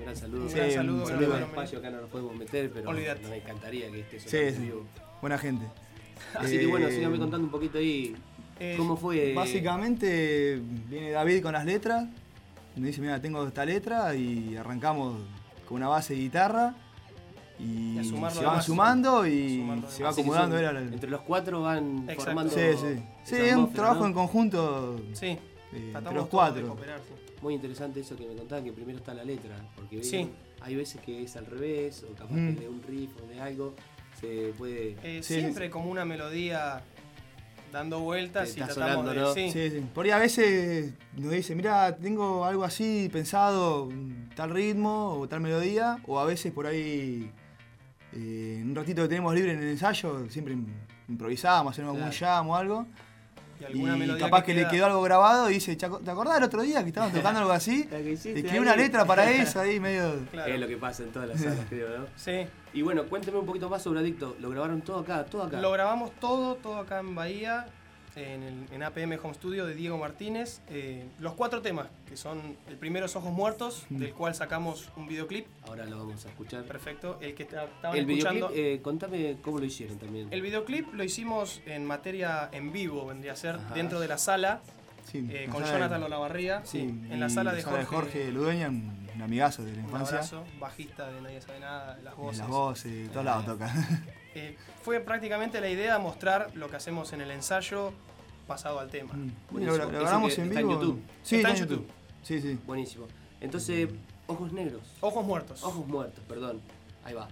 gran saludo. Un gran saludo, Un que saludo no al lo espacio, acá no nos podemos meter, pero Olvídate. nos encantaría que estés Sí, en sí. vivo. Buena gente. Así Eh, que bueno, síganme contando un poquito ahí. Eh, ¿Cómo fue? Básicamente viene David con las letras, me dice, mira, tengo esta letra y arrancamos con una base de guitarra y, Y a sumar se lo van demás. sumando y Sumando se va Así que acomodando. son- Era el- Entre los cuatro van Exacto. formando. Sí, sí. Sí, esa es un atmósfera, trabajo ¿no? en conjunto Sí, eh, tratamos entre los todos cuatro. de cooperar, sí. Muy interesante eso que me contaban, que primero está la letra, porque Sí. ¿vieron? Hay veces que es al revés, o capaz Mm. que de un riff o de algo, se puede... Eh, Sí, siempre como una melodía dando vueltas y Está tratamos sonando, de... ¿no? Sí. Sí, sí. Por ahí a veces nos dice, mira, tengo algo así pensado, tal ritmo o tal melodía, o a veces por ahí, eh, en un ratito que tenemos libre en el ensayo, siempre im- improvisamos, hacemos algún jam o algo. Y alguna melodía capaz que que, le queda- quedó algo grabado y dice, "Cha- ¿te acordás el otro día que estaban tocando algo así? Escribí una letra para eso ahí medio... Es lo que pasa en todas las salas, creo, ¿no? Sí. Y bueno, cuénteme un poquito más sobre Adicto. Lo grabaron todo acá, todo acá. Lo grabamos todo, todo acá en Bahía, en, el, en A P M Home Studio de Diego Martínez. Eh, los cuatro temas, que son, el primero es Ojos Muertos, Mm. del cual sacamos un videoclip. Ahora lo vamos a escuchar. Perfecto. El que ta- estaban El escuchando... videoclip, eh, contame cómo lo hicieron también. El videoclip lo hicimos en materia en vivo, vendría a ser, Ajá. dentro de la sala, Sí, eh, la con sala de- Jonathan Olavarría, Sí, en la y sala de Jorge, Jorge Ludueña, un, un amigazo de la un infancia. abrazo, bajista de Nadie Sabe Nada, de las En voces. las voces, de todos lados toca. Eh, fue prácticamente la idea mostrar lo que hacemos en el ensayo pasado al tema. Buenísimo. Lo- lo Eso grabamos que en está vivo. en YouTube. Sí, está en está en YouTube. Sí, sí. Buenísimo. Entonces, Ojos Negros. Ojos Muertos. Ojos Muertos, perdón. Ahí va.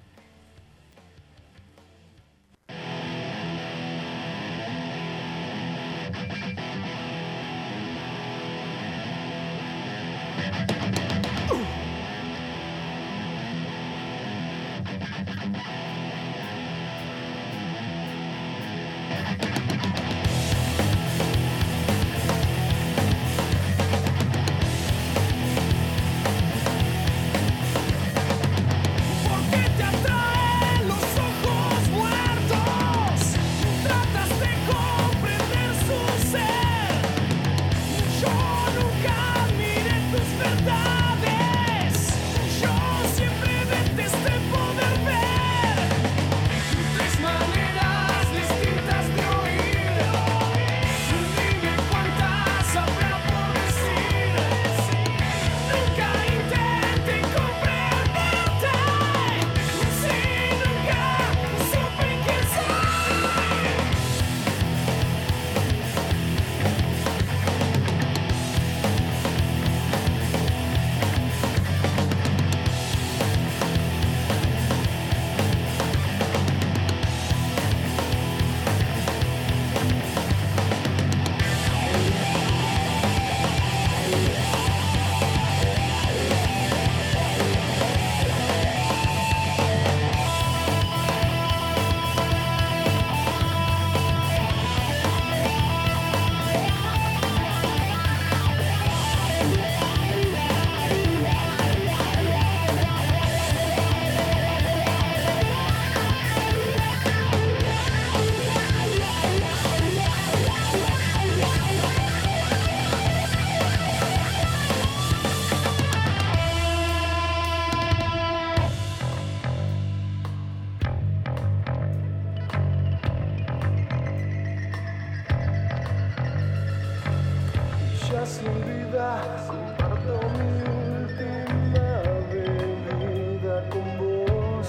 ¿Por qué te atraen los ojos muertos? Tratas de comprender su ser. Yo nunca miré tus verdades. Yo siempre detesté poder ver tres maneras distintas de oír. Dime cuántas habrá por decir. Nunca intenté comprenderte. Si nunca supe quién soy. Ya sin vida comparto mi última bebida con vos.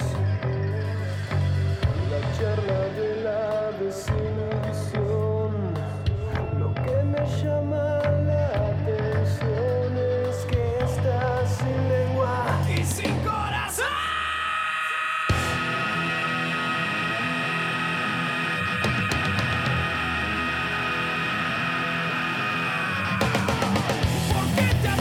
La charla de la desilusión. Lo que me llama la atención es que estás sin lengua y sin corazón. ¿Por qué te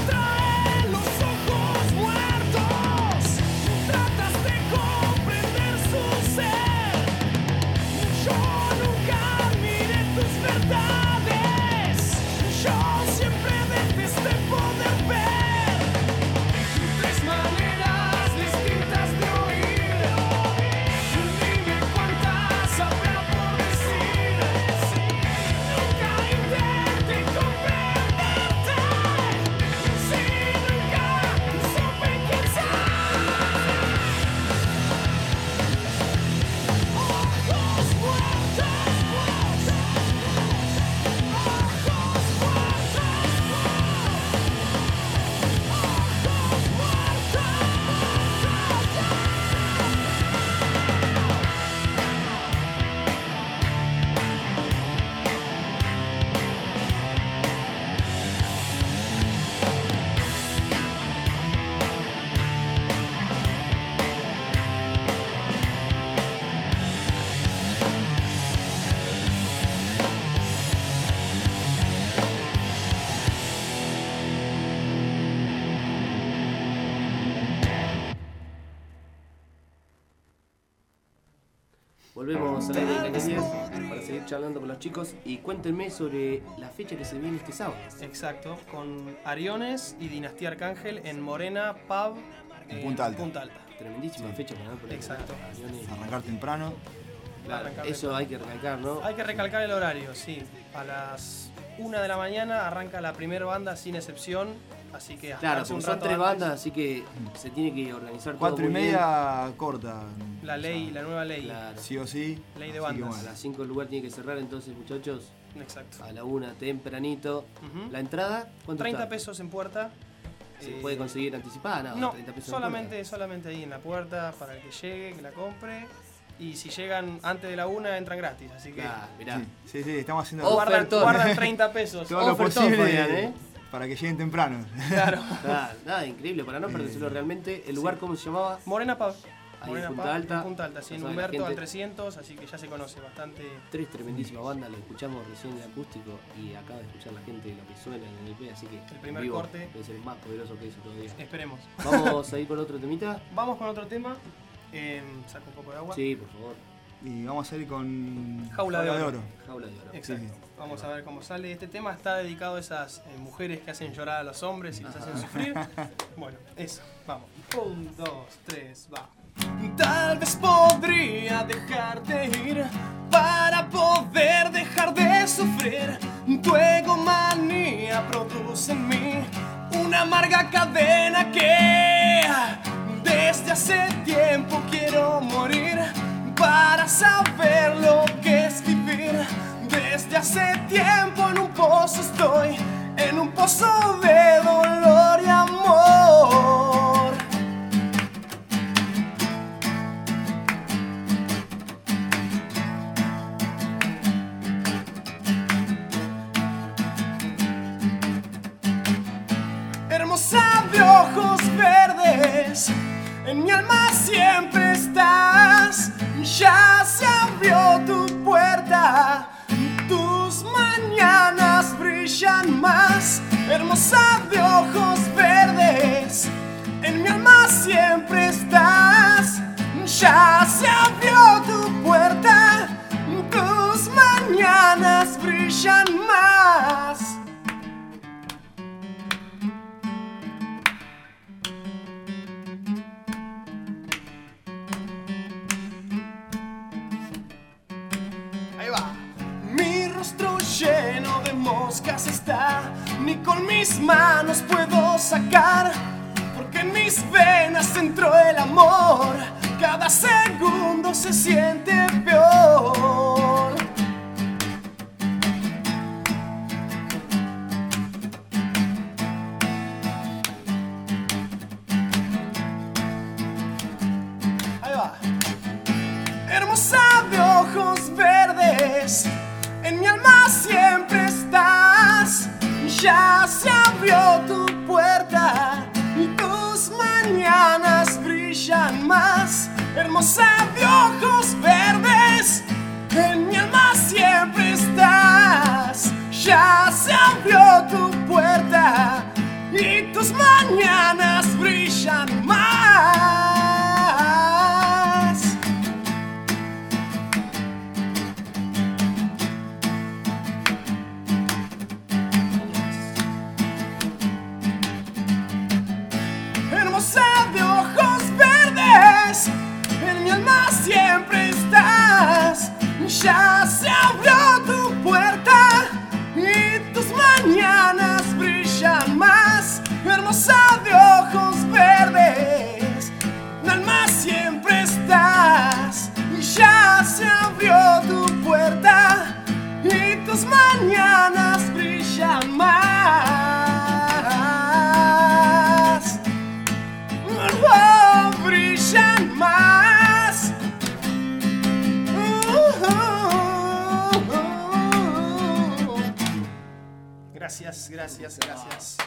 Volvemos al aire de Cañerías para seguir charlando con los chicos y cuéntenme sobre la fecha que se viene este sábado. Exacto, con Ariones y Dinastía Arcángel en Morena Pub en Punta Alta. Punta Alta. Tremendísima fecha para no poner. Exacto. Ariones. Arrancar temprano. Claro, Arrancar eso temprano. hay que recalcar, ¿no? Hay que recalcar el horario, sí. A las una de la mañana arranca la primera banda sin excepción, así que hasta Claro, hace un porque son rato tres antes, bandas, así que se tiene que organizar todo Cuatro y muy media corta. La ley, la nueva ley. Claro. Sí o sí. Ley de Así que bandas. A bueno. las cinco el lugar tiene que cerrar, entonces, muchachos. Exacto. A la una, tempranito. Ujú. ¿La entrada? ¿Cuánto treinta está? pesos en puerta. ¿Se Eh, puede conseguir anticipada? No, No, treinta pesos en solamente, solamente ahí en la puerta para el que llegue, que la compre. Y si llegan antes de la una, entran gratis. Así que Claro, mirá. Sí, sí, sí, estamos haciendo guardan, Ofertón. guardan treinta pesos. todo lo Ofertón, posible Fabián, ¿eh? para que lleguen temprano. Claro. Claro, nada, increíble, para no perdérselo realmente. ¿El lugar cómo se llamaba? Morena Pub. Ahí Morena en Punta Pub, Alta. en Punta Alta, sí, en Ya sabe la Humberto al gente. trescientos, así que ya se conoce bastante. Tres tremendísimas bandas, lo escuchamos recién en acústico y acaba de escuchar la gente lo que suena en el E P, así que El primer en vivo corte. debe ser más poderoso que eso todavía. Esperemos. Vamos a ir con otro temita. Vamos con otro tema. Eh, saco un poco de agua. Sí, por favor. Y vamos a ir con Jaula de oro. Jaula de oro. Exacto. Sí, sí. Vamos a ver cómo sale. Este tema está dedicado a esas eh, mujeres que hacen llorar a los hombres y los hacen sufrir. Bueno, eso. Vamos. Un, dos, tres, va. Tal vez podría dejarte ir para poder dejar de sufrir. Tu egomanía produce en mí una amarga cadena que desde hace tiempo quiero morir para saber lo que es vivir. Desde hace tiempo en un pozo estoy, en un pozo de dolor y amor. Hermosa de ojos verdes, en mi alma siempre estás. Ya se abrió tu puerta, tus mañanas brillan más. Hermosa de ojos verdes, en mi alma siempre estás. Ya se abrió tu puerta, tus mañanas brillan más. Ahí va. Mi rostro lleno de moscas está, ni con mis manos puedo sacar, porque en mis venas entró el amor. Cada segundo se siente peor. Ahí va. Hermosa de ojos verdes, en mi alma siempre estás. Ya se abrió tu puerta y tus mañanas brillan más. Hermosa de ojos verdes, en mi alma siempre estás. Ya se abrió tu puerta y tus mañanas brillan más. Hermosa de ojos verdes, en mi alma siempre estás. Ya se abrió tu puerta y tus mañanas brillan más. Hermosa de ojos verdes, en mi alma siempre estás. Ya se abrió tu puerta y tus mañanas brillan más. Oh, brillan más. Gracias, gracias, gracias.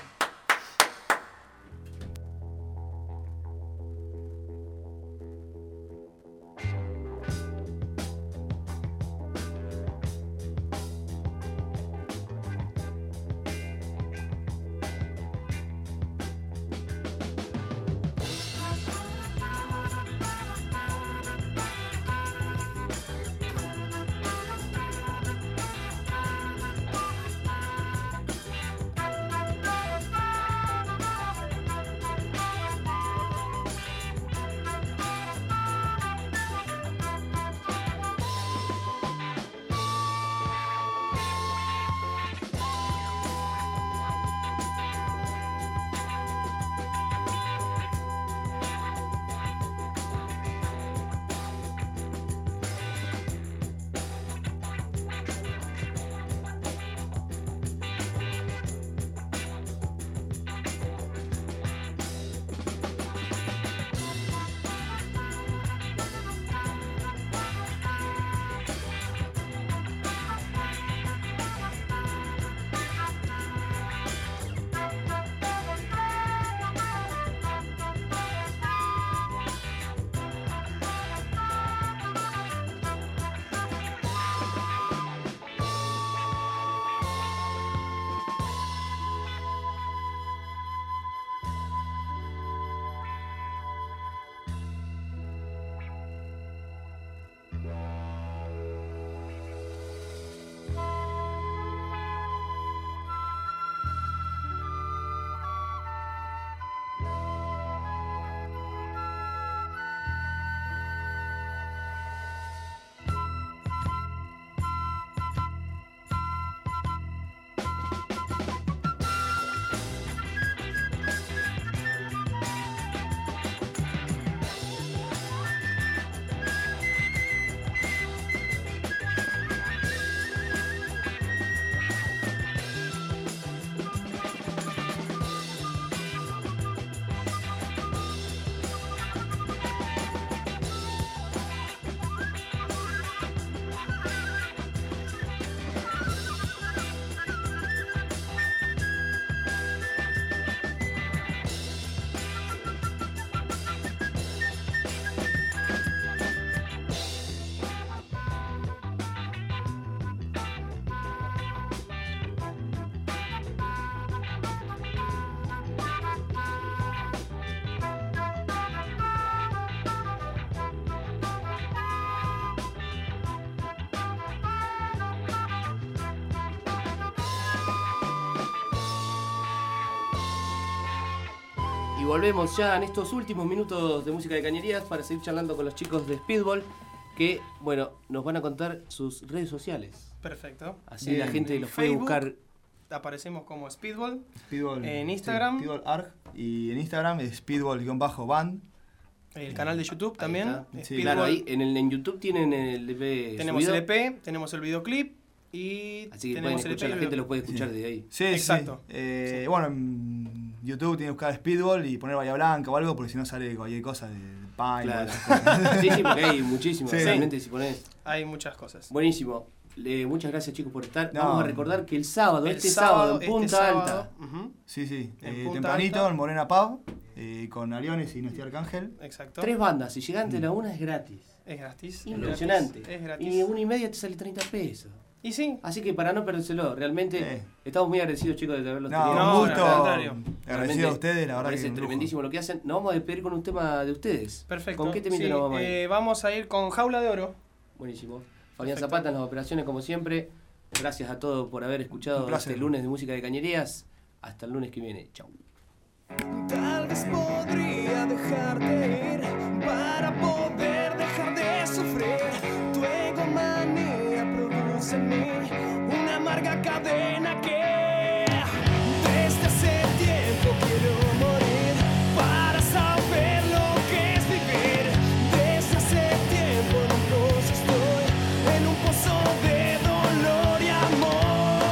volvemos ya en estos últimos minutos de Música de Cañerías para seguir charlando con los chicos de Speedball, que, bueno, nos van a contar sus redes sociales. Perfecto. Así la gente en los puede Facebook buscar. Aparecemos como Speedball. Speedball, En Instagram. sí, Speedball Arg. Y en Instagram es Speedball-Band. El canal de YouTube también. Sí, Speedball. claro, ahí en, el, en YouTube tienen el E P Tenemos subido. el E P, tenemos el videoclip y Así que tenemos pueden escuchar, el E P. la gente lo puede escuchar de ahí. Sí, Exacto. sí. Eh, Bueno, en YouTube tiene que buscar Speedball y poner Bahía Blanca o algo, porque si no sale cualquier cosa de Pine. Claro. o de- Sí, sí, porque hay muchísimo, Sí. realmente si pones. Hay muchas cosas. Buenísimo. Le- muchas gracias, chicos, por estar. No. Vamos a recordar que el sábado, El este sábado, sábado, en este Punta sábado, Alta. ujú. Sí, sí. En Eh, Punta tempranito Alta. en Morena Pub, eh, con Aliones y Nesti Arcángel. Exacto. Tres bandas. Si llegan de la una es gratis. Es gratis. Impresionante. Es gratis. Es gratis. Y una y media te sale treinta pesos. Y sí. Así que para no perdérselo, realmente Sí. estamos muy agradecidos, chicos, de haberlos No, tenido. un No, gusto. al contrario. Agradecido Realmente a ustedes, la me verdad parece que un lujo. tremendísimo lo que hacen. Nos vamos a despedir con un tema de ustedes. Perfecto. ¿Con qué temita Sí, nos vamos a ir? eh, vamos a ir con Jaula de Oro. Buenísimo. Fabián Perfecto. Zapata en las operaciones, como siempre. Gracias a todos por haber Un escuchado placer. este lunes de Música de Cañerías. Hasta el lunes que viene. Chau. Tal vez podría dejarte ir para poder dejar de sufrir. Tu egomanía produce en mí una amarga cadena que desde hace tiempo quiero morir para saber lo que es vivir. Desde hace tiempo en un pozo estoy, en un pozo de dolor y amor.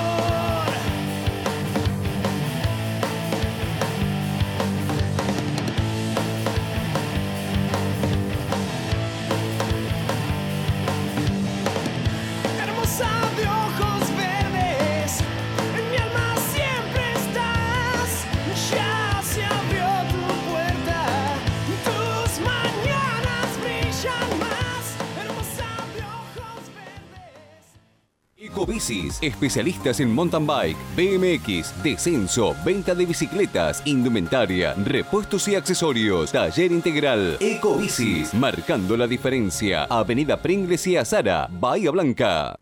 Hermosa de ojos verdes, en mi alma siempre estás. Ya se abrió tu puerta, tus mañanas brillan más. Hermosa de ojos verdes. Ecobicis, especialistas en mountain bike, B M X, descenso, venta de bicicletas, indumentaria, repuestos y accesorios, taller integral. Ecobicis, marcando la diferencia. Avenida Pringles y Azara, Bahía Blanca.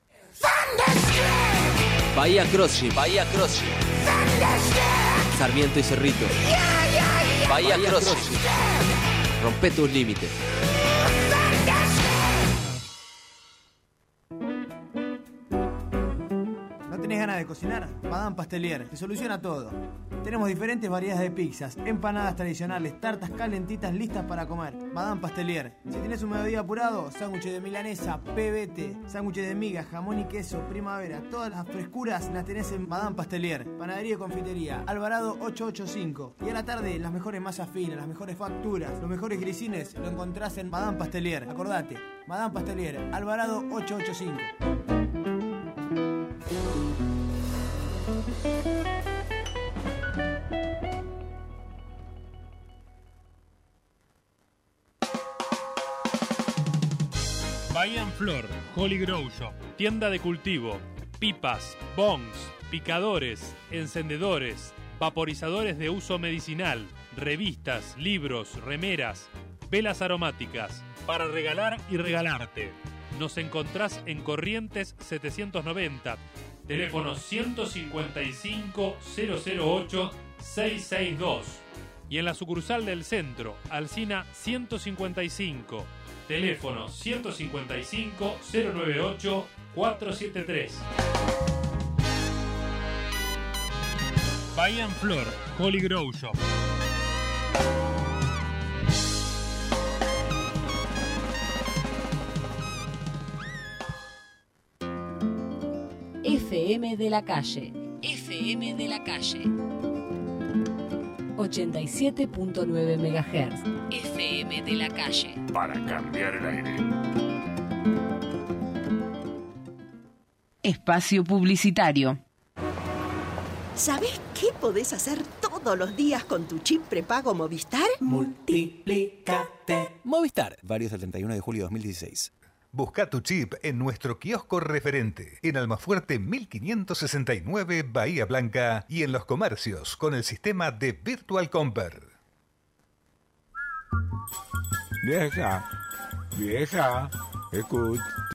Bahía CrossFit, Bahía CrossFit. Sarmiento y Cerrito. Bahía CrossFit. Rompe tus límites. ¿No tenés ganas de cocinar? Madame Pastelier te soluciona todo. Tenemos diferentes variedades de pizzas, empanadas tradicionales, tartas calentitas listas para comer. Madame Pastelier. Si tenés un mediodía apurado, sándwiches de milanesa, P B T, sándwiches de miga, jamón y queso, primavera. Todas las frescuras las tenés en Madame Pastelier. Panadería y confitería, Alvarado ochocientos ochenta y cinco. Y a la tarde, las mejores masas finas, las mejores facturas, los mejores grisines lo encontrás en Madame Pastelier. Acordate, Madame Pastelier, Alvarado ochocientos ochenta y cinco. Bahía en Flor, Holy Grow Shop, tienda de cultivo, pipas, bongs, picadores, encendedores, vaporizadores de uso medicinal, revistas, libros, remeras, velas aromáticas, para regalar y regalarte. Nos encontrás en Corrientes setecientos noventa, teléfono ciento cincuenta y cinco, cero cero ocho, seiscientos sesenta y dos. Y en la sucursal del centro, Alsina ciento cincuenta y cinco, teléfono ciento cincuenta y cinco, cero noventa y ocho, cuatrocientos setenta y tres. Bahía en Flor, Holy Grow Shop. F M de la calle. F M de la calle. ochenta y siete punto nueve megahertz. F M de la calle. Para cambiar el aire. Espacio publicitario. ¿Sabés qué podés hacer todos los días con tu chip prepago Movistar? Multiplícate. Movistar. Varios del treinta y uno de julio de dos mil dieciséis. Busca tu chip en nuestro kiosco referente, en Almafuerte mil quinientos sesenta y nueve, Bahía Blanca, y en los comercios con el sistema de Virtual Comper. Vieja, vieja, escucha.